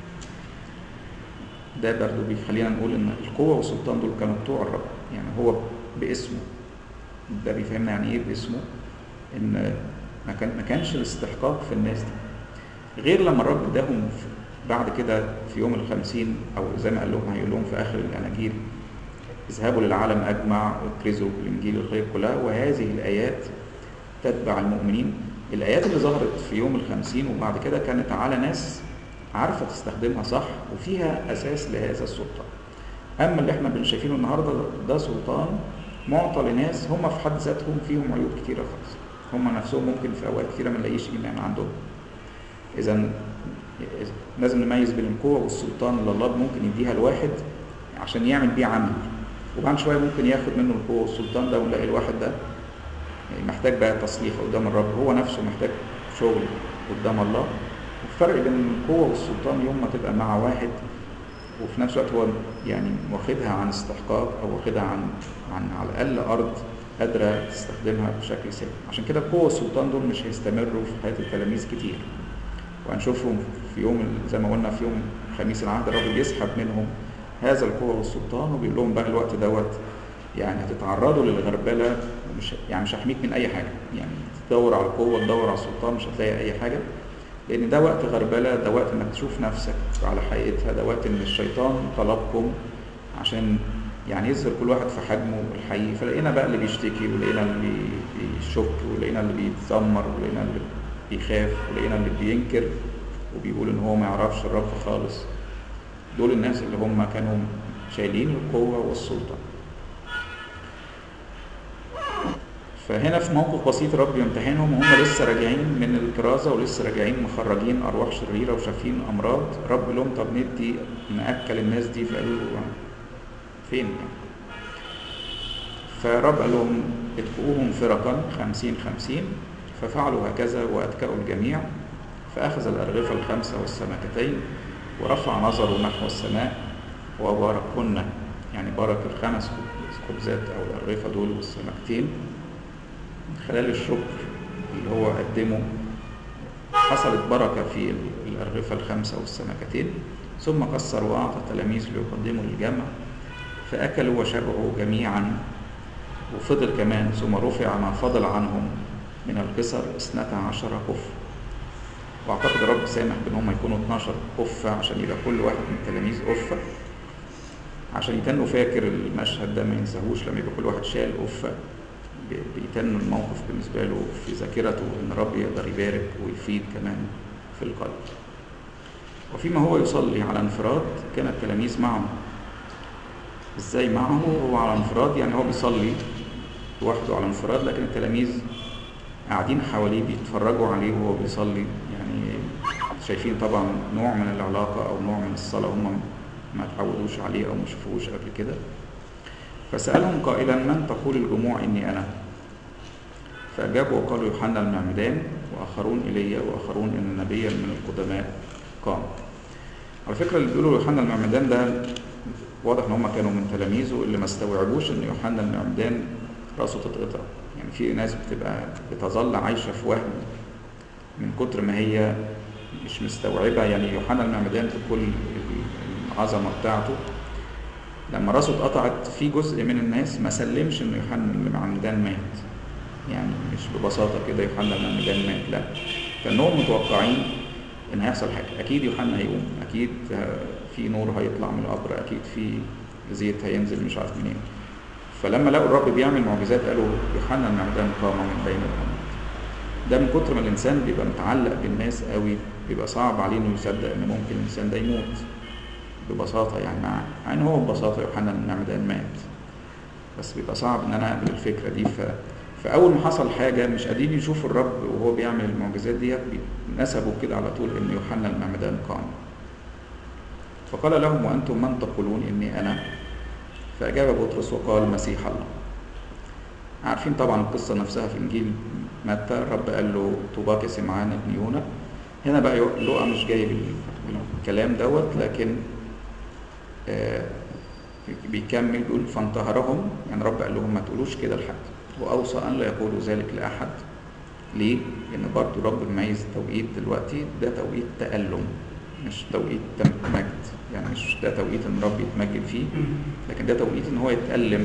ده برضو بيخلينا نقول ان القوة والسلطان دول كانوا بتوع الرب، يعني هو باسمه. ده بيفهمنا يعني ايه باسمه، ان ما كان ما كانش الاستحقاق في الناس دي، غير لما الرب اداهم بعد كده في يوم الخمسين، او زي ما قال لهم هيقول لهم في اخر الاناجيل اذهبوا للعالم اجمع واكرزوا بالانجيل الخير كلها وهذه الايات تتبع المؤمنين. الايات اللي ظهرت في يوم الخمسين وبعد كده كانت على ناس عارفة تستخدمها صح وفيها أساس لهذا السلطان. أما اللي احنا بنشايفينه النهاردة ده سلطان معطى لناس هم في حد ذاتهم فيهم عيوب كتيرة خالص، هم نفسهم ممكن في أوقات كتيرة ما نلاقيش إيمان عندهم. إذا لازم نميز بين القوة والسلطان اللي الله ممكن يديها الواحد عشان يعمل بيه عمل، وبعد شوية ممكن ياخد منه القوة والسلطان ده ونلاقي الواحد ده محتاج بقى تصليح قدام الرب، هو نفسه محتاج شغل قدام الله. الفرق بين القوة والسلطان يوم ما تبقى مع واحد وفي نفس الوقت هو يعني واخدها عن استحقاق او واخدها عن عن على الاقل ارض قادره تستخدمها بشكل سليم. عشان كده القوة والسلطان دول مش هيستمروا في حياة التلاميذ كتير، وهنشوفهم في يوم زي ما قلنا في يوم خميس العهد الرب بيسحب منهم هذا القوة والسلطان وبيقول لهم بقى الوقت دوت يعني هتتعرضوا للغربله، مش يعني مش هحميك من اي حاجه، يعني تدور على القوه تدور على السلطان مش هتلاقي اي حاجه، لان ده وقت غربله، ده وقت انك تشوف نفسك على حقيقتها، ده وقت ان الشيطان طلبكم عشان يعني يظهر كل واحد في حجمه الحقيقي. فلقينا بقى اللي بيشتكي ولقينا اللي بيشك ولقينا اللي بيتذمر ولقينا اللي بيخاف ولقينا اللي بينكر وبيقول ان هو ما يعرفش الرب خالص. دول الناس اللي هم كانوا شايلين القوه والسلطه. فهنا في موقف بسيط رب يمتحنهم وهم لسه راجعين من الكرازة ولسه راجعين مخرجين أرواح شريرة وشافين أمراض. رب لهم طب ندي نأكل الناس دي، فقالوا له فين يعني؟ فرب قال لهم اتقوهم فرقا خمسين خمسين، ففعلوا هكذا وأتكأوا الجميع. فأخذ الأرغفة الخمسة والسمكتين ورفع نظره نحو السماء وباركهن، يعني بارك الخمس خبزات أو الأرغفة دول والسمكتين خلال الشكر اللي هو قدمه. حصلت بركة في الأرغفة الخمسة والسمكتين، ثم كسر وأعطى التلاميذ ليقدموا للجمع، فأكلوا وشبعوا جميعا وفضل كمان، ثم رفع ما فضل عنهم من القصر اثنتا عشر قفة. واعتقد الرب سامح بان هم يكونوا اتناشر قفة عشان يبقى كل واحد من التلاميذ قفة، عشان يتنوا فاكر المشهد ده ما ينساهوش. لما يبقى كل واحد شايل قفة بيتن الموقف بالنسبة له في ذاكرته ان الرب يقدر يبارك ويفيد كمان في القلب. وفيما هو يصلي على انفراد كان التلاميذ معه. ازاي معه؟ هو على انفراد يعني هو بيصلي لوحده على انفراد، لكن التلاميذ قاعدين حواليه بيتفرجوا عليه وهو بيصلي، يعني شايفين طبعا نوع من العلاقة او نوع من الصلاة هم ما تعودوش عليه او ما شافوش قبل كده. فسألهم قائلا من تقول الجموع اني انا؟ فاجابوا وقالوا يوحنا المعمدان، واخرون ايليا، واخرون ان نبيا من القدماء قام. على فكرة اللي بيقولوا يوحنا المعمدان ده واضح ان هم كانوا من تلاميذه اللي ما استوعبوش ان يوحنا المعمدان راسه تتقطع. يعني في ناس بتبقى بتظل عايشة في وهم من كتر ما هي مش مستوعبة. يعني يوحنا المعمدان في كل العظمة بتاعته لما راسه اتقطعت في جزء من الناس ما سلمش ان يوحنا المعمدان مات، يعني مش ببساطة كده يوحنا المعمدان مات، لا، كانهم متوقعين ان هيحصل حاجة، اكيد يوحنا هيقوم، اكيد في نور هيطلع من القبر، اكيد في زيت هينزل مش عارف منين. فلما لقوا الرب بيعمل معجزات قالوا يوحنا المعمدان قام من بين الاموات. ده من كتر ما الانسان بيبقى متعلق بالناس قوي بيبقى صعب عليه انه يصدق ان ممكن الانسان ده يموت ببساطه، يعني مع ان هو ببساطه يوحنا المعمدان مات، بس بيبقى صعب ان انا اقبل الفكره دي. ف... فاول ما حصل حاجه مش قادرين يشوفوا الرب وهو بيعمل المعجزات دي نسبوا كده على طول ان يوحنا المعمدان قام. فقال لهم وانتم من تقولون اني انا؟ فاجاب بطرس وقال مسيح الله. عارفين طبعا القصه نفسها في انجيل متى، الرب قال له طوباك سمعان ابن يونا. هنا بقى لقى مش جايب الكلام دوت، لكن آه بيكمل بيقول فانتهرهم، يعني رب قال لهم ما تقولوش كده لحد، واوصى ان لا يقولوا ذلك لاحد. ليه؟ لان برضه رب مميز توقيت دلوقتي، ده توقيت تألم مش توقيت مجد، يعني مش ده توقيت ان رب يتمجد فيه، لكن ده توقيت ان هو يتألم.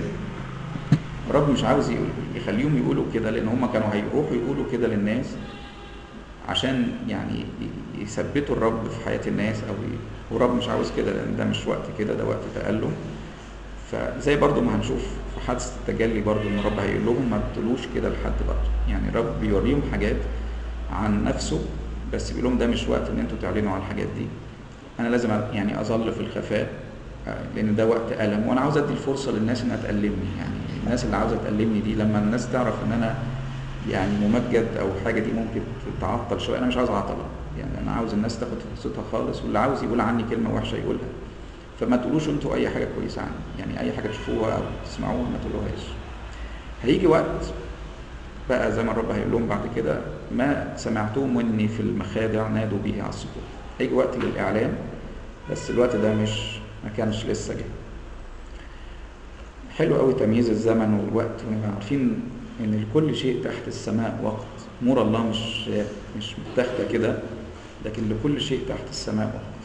رب مش عاوز يخليهم يقولوا كده، لان هم كانوا هيروحوا يقولوا كده للناس عشان يعني يثبتوا الرب في حياة الناس، او ورب مش عاوز كده، لان ده مش وقت كده، ده وقت تألم. فزي برضو ما هنشوف في حادثة التجلي برضو ان رب هيقول لهم ما تقولوش كده لحد برضو، يعني رب بيوريهم حاجات عن نفسه بس بيقول لهم ده مش وقت ان انتوا تعلنوا عن الحاجات دي، انا لازم يعني اظل في الخفاء لان ده وقت ألم، وانا عاوز ادي الفرصة للناس انها تألمني. يعني الناس اللي عاوزة تألمني دي لما الناس تعرف ان انا يعني ممجد او حاجة دي ممكن تتعطل شوية، انا مش عاوز اعطل، يعني انا عاوز الناس تاخد فرصتها خالص، واللي عاوز يقول عني كلمة وحشة يقولها. فما تقولوش انتوا اي حاجة كويسة عني، يعني اي حاجة تشوفوها او تسمعوها ما تقولوهاش. هيجي وقت بقى زي ما الرب هيقول لهم بعد كده ما سمعتوه مني في المخادع نادوا به على السطوح. هيجي وقت للاعلان، بس الوقت ده مش ما كانش لسه جه. حلو قوي تمييز الزمن والوقت، ونبقى عارفين ان لكل شيء تحت السماء وقت. امور الله مش مش متاخده كده، لكن لكل شيء تحت السماء وقت.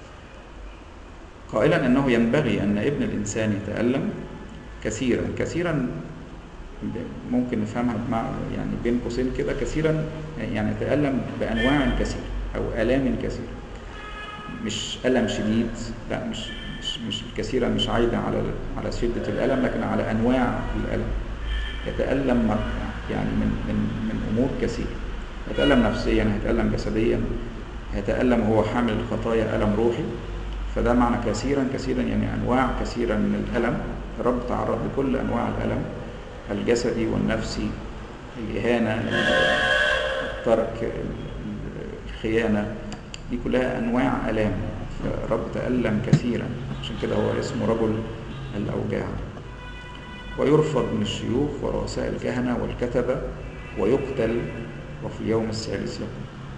قائلا انه ينبغي ان ابن الانسان يتألم كثيرا. كثيرا ممكن نفهمها مع يعني بين قوسين كده، كثيرا يعني يتألم بانواع كثيره او الام كثيره، مش الم شديد، لا، مش مش مش كثيرا مش عايده على على شده الالم، لكن على انواع الالم. يتألم يعني من من من امور كثيره، يتألم نفسيا، يتألم جسديا، يتألم وهو حامل الخطايا ألم روحي. فده معنى كثيرا كثيرا، يعني أنواع كثيرة من الألم. الرب تعرض لكل أنواع الألم، الجسدي والنفسي، الإهانة، الترك، الخيانة، دي كلها أنواع ألام. فالرب تألم كثيرا، عشان كده هو اسمه رجل الأوجاع. ويرفض من الشيوخ ورؤساء الكهنة والكتبة ويقتل، وفي اليوم الثالث يقوم.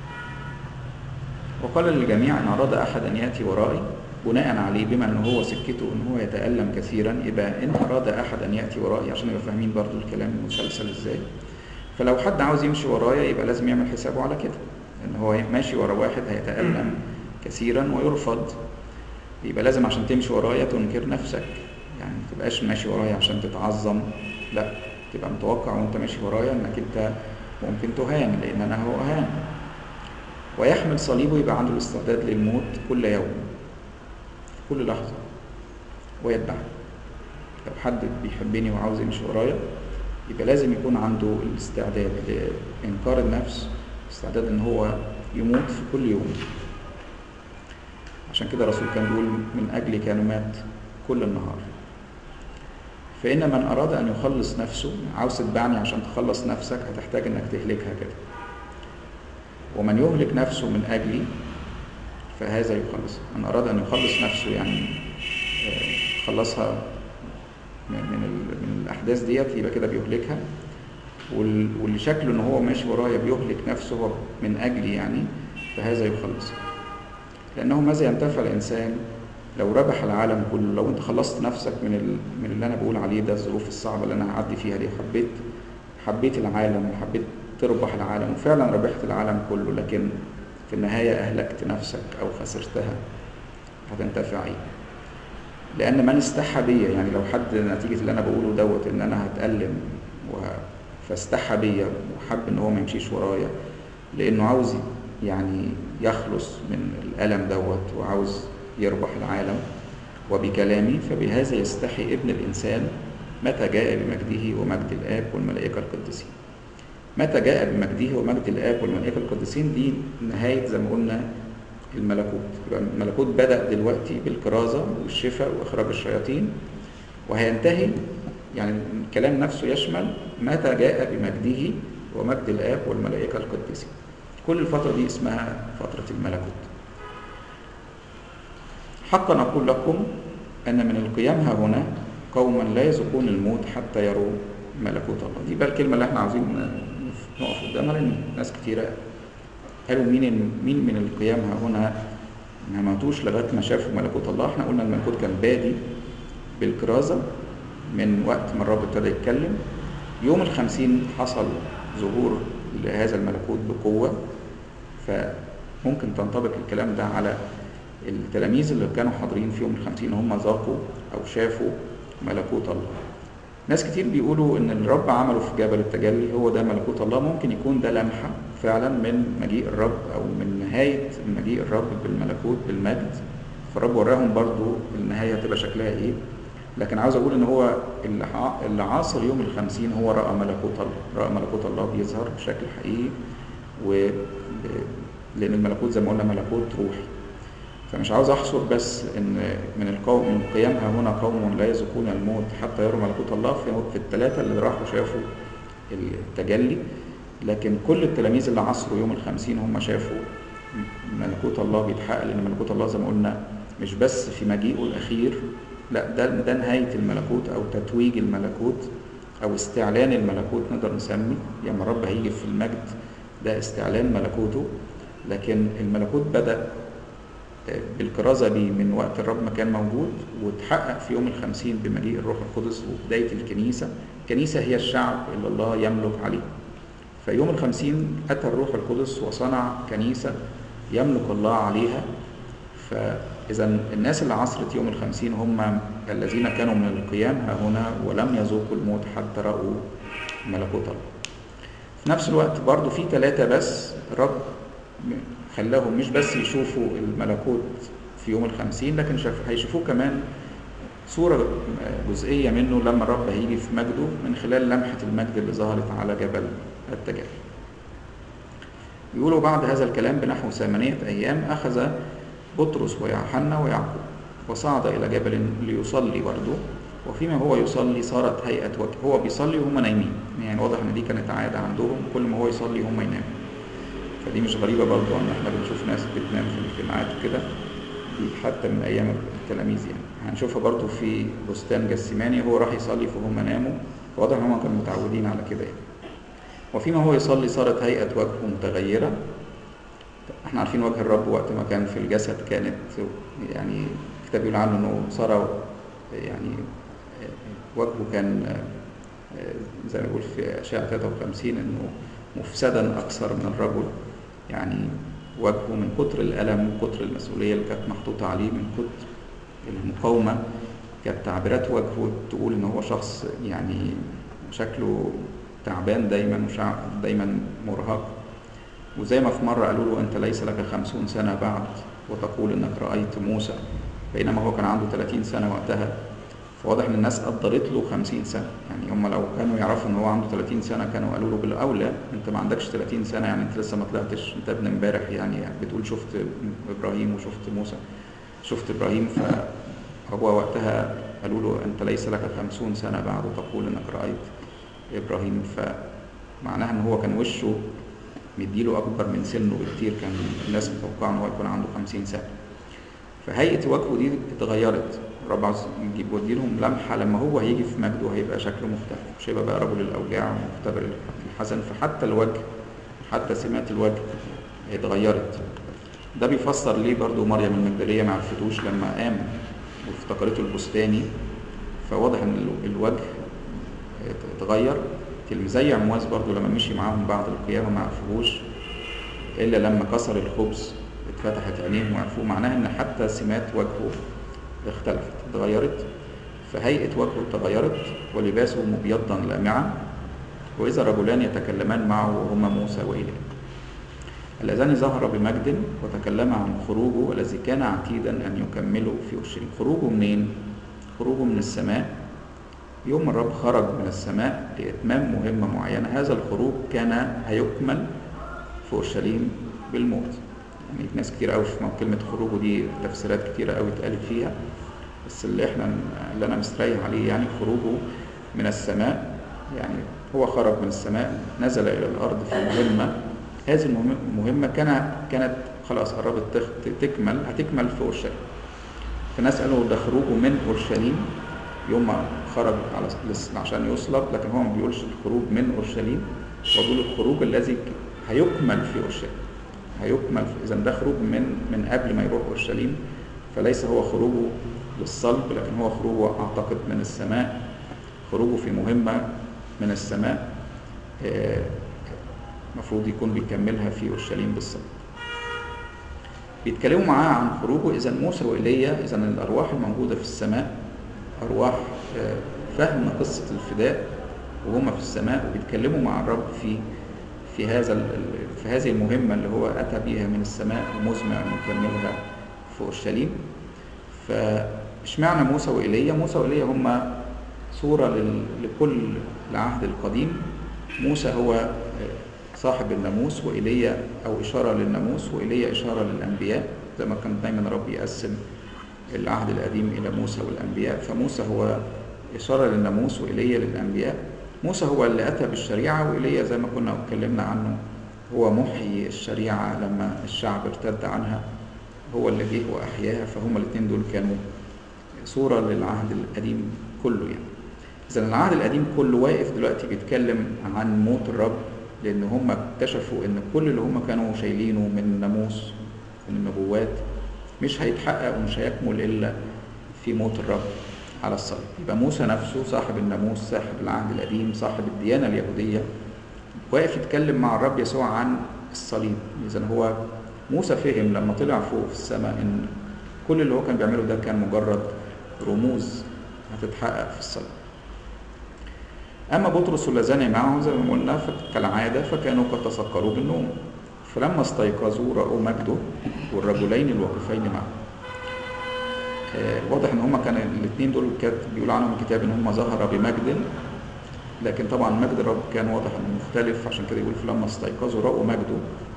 وقال للجميع إن أراد أحد أن يأتي ورائي، بناء عليه بما أنه هو سكته أنه هو يتألم كثيرا، يبقى إن أراد أحد أن يأتي ورائي، عشان يبقى فاهمين برضو الكلام المسلسل إزاي. فلو حد عاوز يمشي ورايا يبقى لازم يعمل حسابه على كده، إن هو ماشي ورا واحد هيتألم كثيرا ويرفض. يبقى لازم عشان تمشي ورايا تنكر نفسك، يعني ما تبقاش ماشي ورايا عشان تتعظم، لا، تبقى متوقع وانت ماشي ورايا انك انت ممكن تهان، لان انا هو اهان. ويحمل صليبه، يبقى عنده الاستعداد للموت كل يوم في كل لحظة ويتبعني. لو حد بيحبني وعاوز يمشي ورايا يبقى لازم يكون عنده الاستعداد لإنكار النفس، استعداد ان هو يموت في كل يوم. عشان كده الرسول كان بيقول من أجلي كان مات كل النهار. فإن من أراد أن يخلص نفسه، عاوز تتبعني عشان تخلص نفسك هتحتاج انك تهلكها كده. ومن يهلك نفسه من أجلي فهذا يخلص. من أراد أن يخلص نفسه يعني خلصها من من الأحداث ديت، يبقى كده بيهلكها. واللي شكله إن هو ماشي ورايا بيهلك نفسه هو من أجلي يعني، فهذا يخلص. لأنه ماذا ينتفع الإنسان لو ربح العالم كله؟ لو أنت خلصت نفسك من من اللي أنا بقول عليه ده، الظروف الصعبة اللي أنا هعدي فيها دي، حبيت حبيت العالم وحبيت تربح العالم، وفعلا ربحت العالم كله، لكن في النهاية أهلكت نفسك أو خسرتها، هتنتفع إيه؟ لأن من استحى بيا، يعني لو حد نتيجة اللي أنا بقوله دوت إن أنا هتألم و... فاستحى بيا وحب إن هو ما يمشيش ورايا لأنه عاوز يعني يخلص من الألم دوت وعاوز يربح العالم وبكلامي، فبهذا يستحي ابن الإنسان متى جاء بمجده ومجد الآب والملائكة القديسين. متى جاء بمجده ومجد الآب والملائكة القديسين دي نهاية زي ما قلنا الملكوت. يبقى الملكوت بدأ دلوقتي بالكرازة والشفاء وإخراج الشياطين، وهينتهي يعني الكلام نفسه يشمل متى جاء بمجده ومجد الآب والملائكة القديسين. كل الفترة دي اسمها فترة الملكوت. حقا أقول لكم أن من القيام ها هنا قوما لا يذوقون الموت حتى يروا ملكوت الله. دي بقى الكلمة اللي احنا عاوزين نقف قدامها، لأن ناس كتيرة قالوا مين مين من القيام ها هنا ما ماتوش لغاية ما شافوا ملكوت الله. احنا قلنا الملكوت كان بادي بالكرازة من وقت ما الرب ابتدى يتكلم. يوم الخمسين حصل ظهور لهذا الملكوت بقوة، فممكن تنطبق الكلام ده على التلاميذ اللي كانوا حاضرين في يوم الخمسين، هم ذاقوا أو شافوا ملكوت الله. ناس كتير بيقولوا إن الرب عمله في جبل التجلي هو ده ملكوت الله. ممكن يكون ده لمحة فعلا من مجيء الرب أو من نهاية مجيء الرب بالملكوت بالمجد، فالرب وراهم برضو النهاية هتبقى شكلها إيه. لكن عاوز أقول إن هو اللي عاصر يوم الخمسين هو رأى ملكوت الله، رأى ملكوت الله بيظهر بشكل حقيقي، و لأن الملكوت زي ما قلنا ملكوت روحي. فمش عاوز أحصر بس إن من القوم من قيام ها هنا قوم لا يذوقون الموت حتى يروا ملكوت الله في الثلاثة اللي راحوا شافوا التجلي، لكن كل التلاميذ اللي عصروا يوم الخمسين هم شافوا ملكوت الله بيتحقق. لأن ملكوت الله زي ما قلنا مش بس في مجيئه الأخير، لا ده ده نهاية الملكوت أو تتويج الملكوت أو استعلان الملكوت نقدر نسمي. لما الرب هيجي في المجد ده استعلان ملكوته، لكن الملكوت بدأ بالكرازة دي من وقت الرب ما كان موجود، وتحقق في يوم الخمسين بمجيء الروح القدس وبداية الكنيسة. الكنيسة هي الشعب اللي الله يملك عليه. فيوم الخمسين أتى الروح القدس وصنع كنيسة يملك الله عليها. فإذا الناس اللي عصرت يوم الخمسين هم الذين كانوا من القيام ها هنا ولم يذوقوا الموت حتى رأوا ملكوت الله. في نفس الوقت برضو في ثلاثة بس الرب خلاهم مش بس يشوفوا الملكوت في يوم الخمسين، لكن هيشوفوه كمان صورة جزئية منه لما الرب هيجي في مجده من خلال لمحة المجد اللي ظهرت على جبل التجلي. يقولوا بعد هذا الكلام بنحو ثمانية أيام أخذ بطرس ويوحنا ويعقوب وصعد إلى جبل ليصلي برضه، وفيما هو يصلي صارت هيئة وجه. هو بيصلي وهم نايمين، يعني واضح إن دي كانت عادة عندهم، كل ما هو يصلي هم يناموا. فدي مش غريبة برضه ان احنا بنشوف ناس بتنام في الاجتماعات وكده، دي حتى من ايام التلاميذ. يعني هنشوفها برضه في بستان جسيماني، هو راح يصلي فهم ناموا، واضح ان هم كانوا متعودين على كده يعني. وفيما هو يصلي صارت هيئة وجهه متغيرة. احنا عارفين وجه الرب وقت ما كان في الجسد كانت يعني الكتاب يقول عنه انه صار يعني وجهه كان زي ما يقول في اشعياء ثلاثة وخمسين انه مفسدا أكثر من الرجل، يعني وجهه من كتر الألم وكتر المسؤولية اللي كانت محطوطة عليه، من كتر المقاومة، كانت تعبيرات وجهه تقول إن هو شخص يعني شكله تعبان دايما دايما مرهق. وزي ما في مرة قالوا له أنت ليس لك خمسون سنة بعد وتقول إنك رأيت موسى، بينما هو كان عنده ثلاثين سنة وقتها. فواضح ان الناس قدرت له خمسين سنة، يعني هم لو كانوا يعرفوا ان هو عنده ثلاثين سنة كانوا قالوا له بالاولى انت ما عندكش ثلاثين سنة، يعني انت لسه ما طلعتش، انت ابن امبارح، يعني بتقول شفت ابراهيم وشفت موسى، شفت ابراهيم. فهو وقتها قالوا له انت ليس لك خمسون سنة بعد وتقول انك رأيت ابراهيم. فمعناها ان هو كان وشه مديله اكبر من سنه بكتير، كان الناس متوقعه ان هو يكون عنده خمسين سنة. فهيئة وجهه دي اتغيرت. الرب عاوز يجيب ودي لهم لمحة لما هو هيجي في مجده هيبقى شكله مختلف، مش هيبقى بقى رجل الأوجاع ومختبر الحزن. فحتى الوجه، حتى سمات الوجه اتغيرت. ده بيفسر ليه برضو مريم المجدلية ما عرفتوش لما قام وافتكرته البستاني. فواضح ان الوجه اتغير. كلمة زي عمواس برضو لما مشي معاهم بعد القيامة ما عرفوهوش إلا لما كسر الخبز اتفتحت عينيهم وعرفوه. معناها إن حتى سمات وجهه اختلفت اتغيرت، فهيئة وجهه تغيرت ولباسه مبيضا لامعا، وإذا رجلان يتكلمان معه وهما موسى وإيليا اللذان ظهر بمجد وتكلم عن خروجه والذي كان عتيدا أن يكمله في أورشليم. خروجه منين؟ خروجه من السماء. يوم الرب خرج من السماء لإتمام مهمة معينة، هذا الخروج كان هيكمل في أورشليم بالموت. يعني ناس كتير قوي في كلمة خروجه دي تفسيرات كتيرة قوي اتقالت فيها، بس اللي احنا اللي انا مستريح عليه يعني خروجه من السماء، يعني هو خرج من السماء نزل الى الارض في مهمة. هذه المهمة كان كانت خلاص قربت تكمل، هتكمل في اورشليم. فالناس قالوا ده خروجه من اورشليم يوم ما خرج على عشان يصلب، لكن هو ما بيقولش الخروج من اورشليم، هو بيقول الخروج الذي هيكمل في اورشليم. هيكمل اذا ده خروج من من قبل ما يروح اورشليم، فليس هو خروجه للصلب، لكن هو خروجه اعتقد من السماء، خروجه في مهمة من السماء المفروض يكون بيكملها في اورشليم بالصلب. بيتكلموا معاه عن خروجه. اذا موسى وإيليا، اذا الارواح الموجودة في السماء ارواح فهم قصة الفداء وهم في السماء، وبيتكلموا مع الرب في في هذا في هذه المهمة اللي هو اتى بها من السماء ومزمع ان يكملها في اورشليم. فاشمعنى موسى وإيليا؟ موسى وإيليا هم صورة لكل العهد القديم. موسى هو صاحب الناموس، وإيليا أو إشارة للناموس، وإيليا إشارة للأنبياء، زي ما كان دايما رب يقسم العهد القديم إلى موسى والأنبياء. فموسى هو إشارة للناموس وإيليا للأنبياء. موسى هو اللي أتى بالشريعة، وإيليا زي ما كنا اتكلمنا عنه هو محيي الشريعة لما الشعب ارتد عنها، هو اللي جه وأحياها. فهم الاثنين دول كانوا صورة للعهد القديم كله. يعني إذا العهد القديم كله واقف دلوقتي بيتكلم عن موت الرب، لأن هم اكتشفوا إن كل اللي هم كانوا شايلينه من ناموس من النبوات مش هيتحقق ومش هيكمل إلا في موت الرب على الصليب. يبقى موسى نفسه صاحب الناموس، صاحب العهد القديم، صاحب الديانة اليهودية، واقف يتكلم مع الرب يسوع عن الصليب. إذا هو موسى فهم لما طلع فوق في السماء إن كل اللي هو كان بيعمله ده كان مجرد رموز هتتحقق في الصليب. أما بطرس واللذان معه زي ما قلنا كالعادة فكانوا قد تسكروا بالنوم، فلما استيقظوا رأوا مجده والرجلين الواقفين معه. آه واضح ان هم كان الاثنين دول بيقول عنهم الكتاب ان هم ظهر بمجد، لكن طبعا مجد الرب كان واضح انه مختلف، عشان كده يقول فلما استيقظوا رأوا مجده.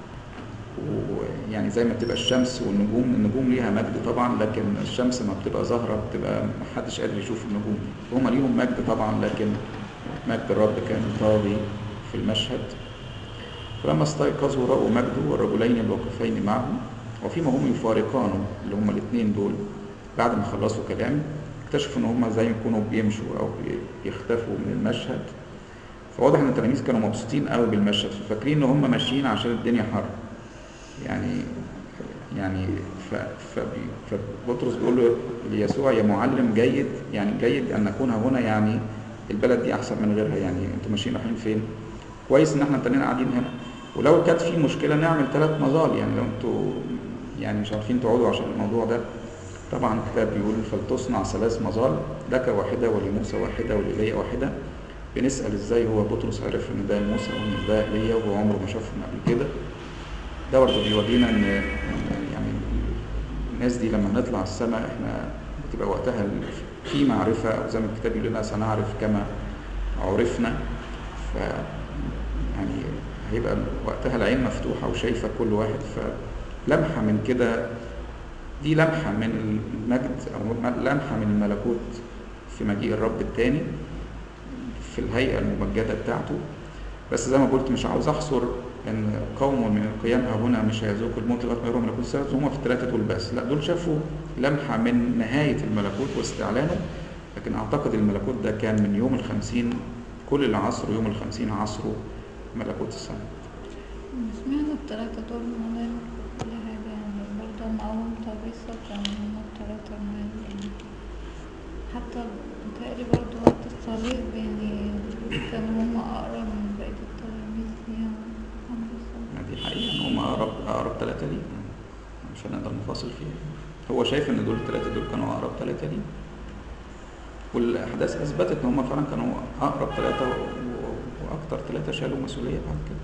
ويعني زي ما بتبقى الشمس والنجوم، النجوم ليها مجد طبعا، لكن الشمس ما بتبقى ظاهرة بتبقى محدش قادر يشوف النجوم. هم ليهم مجد طبعا، لكن مجد الرب كان طاغي في المشهد. فلما استيقظوا رأوا مجده والرجلين الواقفين معه، وفيما هم يفارقانه اللي هم الاثنين دول بعد ما خلصوا كلام اكتشفوا ان هم زي يكونوا بيمشوا او بيختفوا من المشهد. فواضح ان التلاميذ كانوا مبسوطين قوي بالمشهد، ففاكرين ان هم ماشيين عشان الدنيا حر. يعني يعني فبطرس بيقول له ليسوع يا معلم جيد، يعني جيد ان نكون هنا، يعني البلد دي احسن من غيرها، يعني انتوا ماشيين رايحين فين؟ كويس ان احنا التانيين قاعدين هنا، ولو كانت في مشكله نعمل ثلاث مظال، يعني لو انتوا يعني مش عارفين تقعدوا عشان الموضوع ده. طبعا الكتاب بيقول فلتصنع ثلاث مظال، لك واحده ولموسى واحده ولإيليا واحده. بنسال ازاي هو بطرس عرف ان ده موسى وان ده إيليا وهو عمره ما شافهم قبل كده. ده برضه بيورينا ان يعني الناس دي لما نطلع السماء احنا بتبقى وقتها في معرفه، او زي ما الكتاب يقول لنا سنعرف كما عرفنا. ف يعني هيبقى وقتها العين مفتوحه وشايفه كل واحد. فلمحه من كده، دي لمحه من المجد او لمحه من الملكوت في مجيء الرب الثاني في الهيئه الممجده بتاعته. بس زي ما قلت مش عاوز احصر ان قوم من القيام هنا مش هيذوقوا الموت لغايه ما يروا ملكوت السماوات، هم في الثلاثه دول بس. لا، دول شافوا لمحه من نهايه الملكوت واستعلانه، لكن اعتقد الملكوت ده كان من يوم الخمسين، كل اللي عصره يوم الخمسين عصره ملكوت السماء. سمعنا الثلاثة دول من غير كل حاجة، يعني برضه معاهم طبيسة كان هم الثلاثة مهمين. حتى متهيألي برضه وقت الصليب يعني كانوا هم أقرب من بقية التلاميذ ليها محمد صلى الله يعني دي حقيقة إن هم أقرب أقرب ثلاثة ليه، مش هنقدر نفاصل فيها. هو شايف إن دول الثلاثة دول كانوا أقرب ثلاثة ليه، والأحداث أثبتت إن هم فعلا كانوا أقرب ثلاثة وأكتر ثلاثة شالوا مسؤولية بعد كده.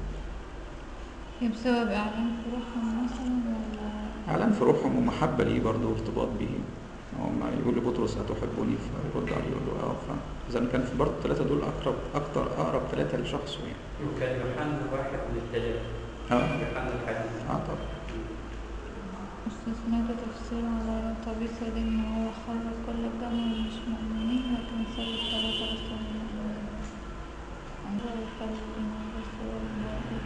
هي بسبب إعلان فروحهم مثلا ولا؟ إعلان في روحهم ومحبة ليه برضه وارتباط بيه. هو يقول لبطرس أتحبني، فيرد عليه يقول له اه. فإذا كان في برضه الثلاثة دول أقرب أكتر أقرب ثلاثة لشخصه يعني. وكان يوحنا واحد من الثلاثة. اه يوحنا الحديث. اه طبعا. بس سمعت تفسير على طبيعة دي إن هو خرج كل الجمع مش مؤمنين، لكن ساب الثلاثة بس المؤمنين. عنده الكلمة بس هو الموجود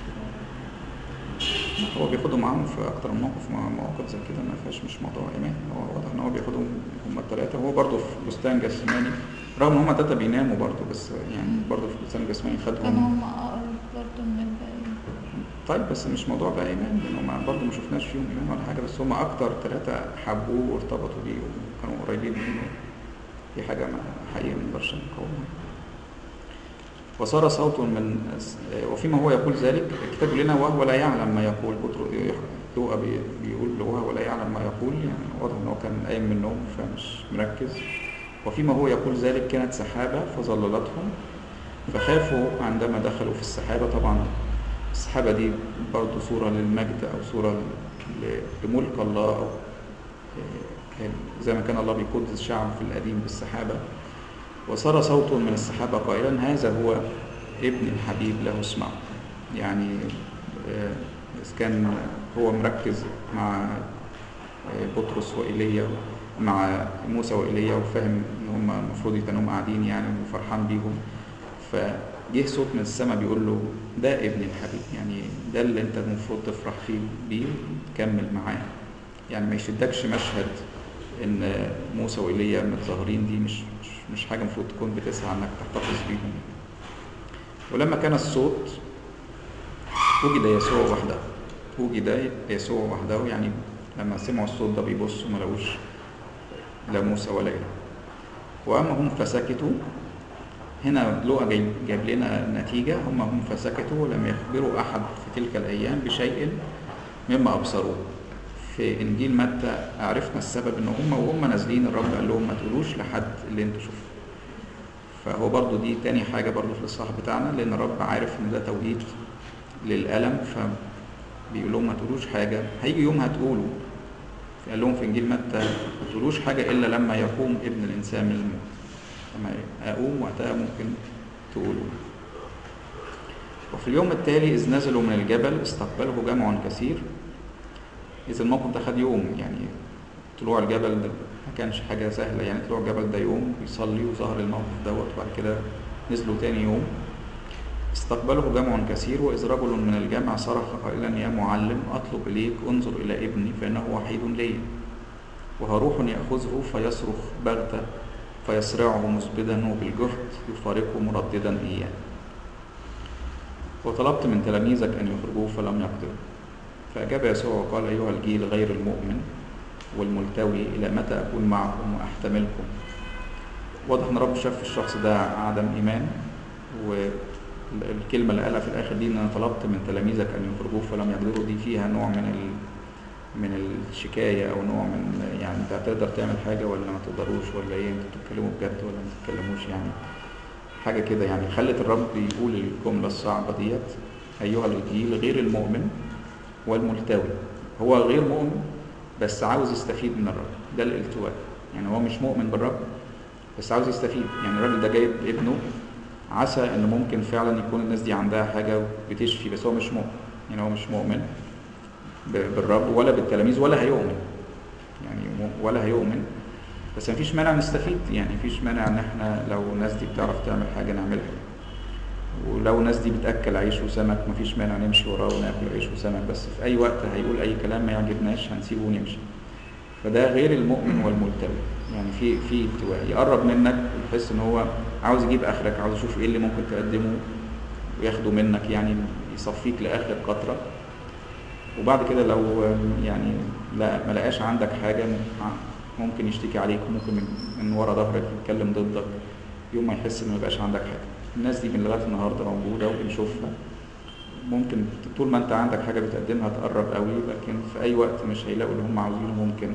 في- هو بياخدهم معاهم في أكتر من موقف، مواقف زي كده ما فيهاش مش موضوع إيمان. هو واضح إن هو بياخدهم هم الثلاثة، وهو برضه في بستان جسماني رغم إن هم التلاتة بيناموا برضه، بس يعني برضه في بستان جسماني كانوا خدهم. هم أقرب برضه من الباقيين. طيب بس مش موضوع بقى إيمان، لأن هم برضه ما شفناش فيهم إيمان ولا حاجة، بس هم أكتر ثلاثة حبوه وارتبطوا بيه وكانوا قريبين منه. دي حاجة ما حقيقة ما نقدرش نقاومها. وصار صوت من وفيما هو يقول ذلك الكتاب لنا وهو لا يعلم ما يقول. بطرس لوقا بيقول وهو لا يعلم ما يقول، يعني واضح ان هو كان قايم من النوم فمش مركز. وفيما هو يقول ذلك كانت سحابة فظللتهم فخافوا عندما دخلوا في السحابة. طبعا السحابة دي برضو صورة للمجد أو صورة لملك الله، أو زي ما كان الله بيقود الشعب في القديم بالسحابة. وصار صوت من السحابة قائلا هذا هو ابن الحبيب له اسمعوا. يعني إذا كان هو مركز مع بطرس وإيليا، مع موسى وإيليا، وفاهم إن هم المفروض يكونوا قاعدين يعني وفرحان بيهم، فجه صوت من السماء بيقول له ده ابن الحبيب، يعني ده اللي أنت المفروض تفرح فيه بيه وتكمل معاه. يعني ما يشدكش مشهد إن موسى وإيليا متظاهرين، دي مش مش حاجة المفروض تكون بتسعى انك تحتفظ بيهم. ولما كان الصوت وجد يسوع وحده. وجد يسوع وحده يعني لما سمعوا الصوت ده بيبصوا ما لقوش لا موسى ولا إله. واما هم فسكتوا. هنا لوقا جاب لنا نتيجة، هم هم فسكتوا ولم يخبروا احد في تلك الايام بشيء مما ابصروه. في انجيل متى عرفنا السبب ان هم وهم نازلين الرب قال لهم ما تقولوش لحد اللي انتوا شفتوه. فهو برضو دي تاني حاجة برضو في الإصحاح بتاعنا، لأن الرب عارف إن ده توقيت للألم، فبيقول لهم ما تقولوش حاجة، هيجي يوم هتقولوا. قال لهم في إنجيل متى ما تقولوش حاجة إلا لما يقوم ابن الإنسان من الموت. لما أقوم وقتها ممكن تقولوا. وفي اليوم التالي إذ نزلوا من الجبل استقبله جمع كثير. إذا الموقف ده خد يوم، يعني طلوع الجبل ده ما كانش حاجة سهلة، يعني طلوع الجبل ده يوم بيصلي وظهر الموقف دوت، وبعد كده نزلوا تاني يوم. استقبله جمع كثير وإذ رجل من الجمع صرخ قائلا يا معلم أطلب إليك انظر إلى ابني فإنه وحيد لي وهروح يأخذه فيصرخ بغتة فيسرعه مسبدا وبالجهد يفارقه مرددا إياه. وطلبت من تلاميذك أن يخرجوه فلم يقدروا. فأجاب يسوع وقال أيها الجيل غير المؤمن والملتوي إلى متى أكون معكم وأحتملكم. واضح أن رب شاف في الشخص ده عدم إيمان، والكلمة اللي قالها في الآخر دي إن أنا طلبت من تلاميذك أن يخرجوه فلم يقدروا، دي فيها نوع من ال... من الشكاية أو نوع من يعني أنت هتقدر تعمل حاجة ولا ما تقدروش ولا إيه، أنتوا بتتكلموا بجد ولا ما تتكلموش، يعني حاجة كده يعني خلت الرب يقول الجملة الصعبة ديت أيها الجيل غير المؤمن والملتوي. هو غير مؤمن بس عاوز يستفيد من الرب، ده الالتواء، يعني هو مش مؤمن بالرب بس عاوز يستفيد. يعني الراجل ده جايب ابنه عسى ان ممكن فعلا يكون الناس دي عندها حاجة بتشفي، بس هو مش مؤمن، يعني هو مش مؤمن بالرب ولا بالتلاميذ ولا هيؤمن، يعني ولا هيؤمن، بس مفيش مانع نستفيد، يعني مفيش مانع ان احنا لو الناس دي بتعرف تعمل حاجة نعملها، ولو الناس دي بتأكل عيش وسمك مفيش مانع نمشي وراه وناكل عيش وسمك، بس في أي وقت هيقول أي كلام ما يعجبناش هنسيبه ونمشي. فده غير المؤمن والملتوي، يعني في في التواء، يقرب منك ويحس إن هو عاوز يجيب آخرك، عاوز يشوف إيه اللي ممكن تقدمه وياخده منك، يعني يصفيك لآخر قطرة. وبعد كده لو يعني لا ما لقاش عندك حاجة ممكن يشتكي عليك، ممكن من ورا ظهرك يتكلم ضدك، يوم ما يحس إن ما يبقاش عندك حاجة. الناس دي من لغاية النهاردة موجودة وبنشوفها. ممكن طول ما انت عندك حاجة بتقدمها تقرب قوي، لكن في اي وقت مش هيلاقوا اللي هم عاوزينه ممكن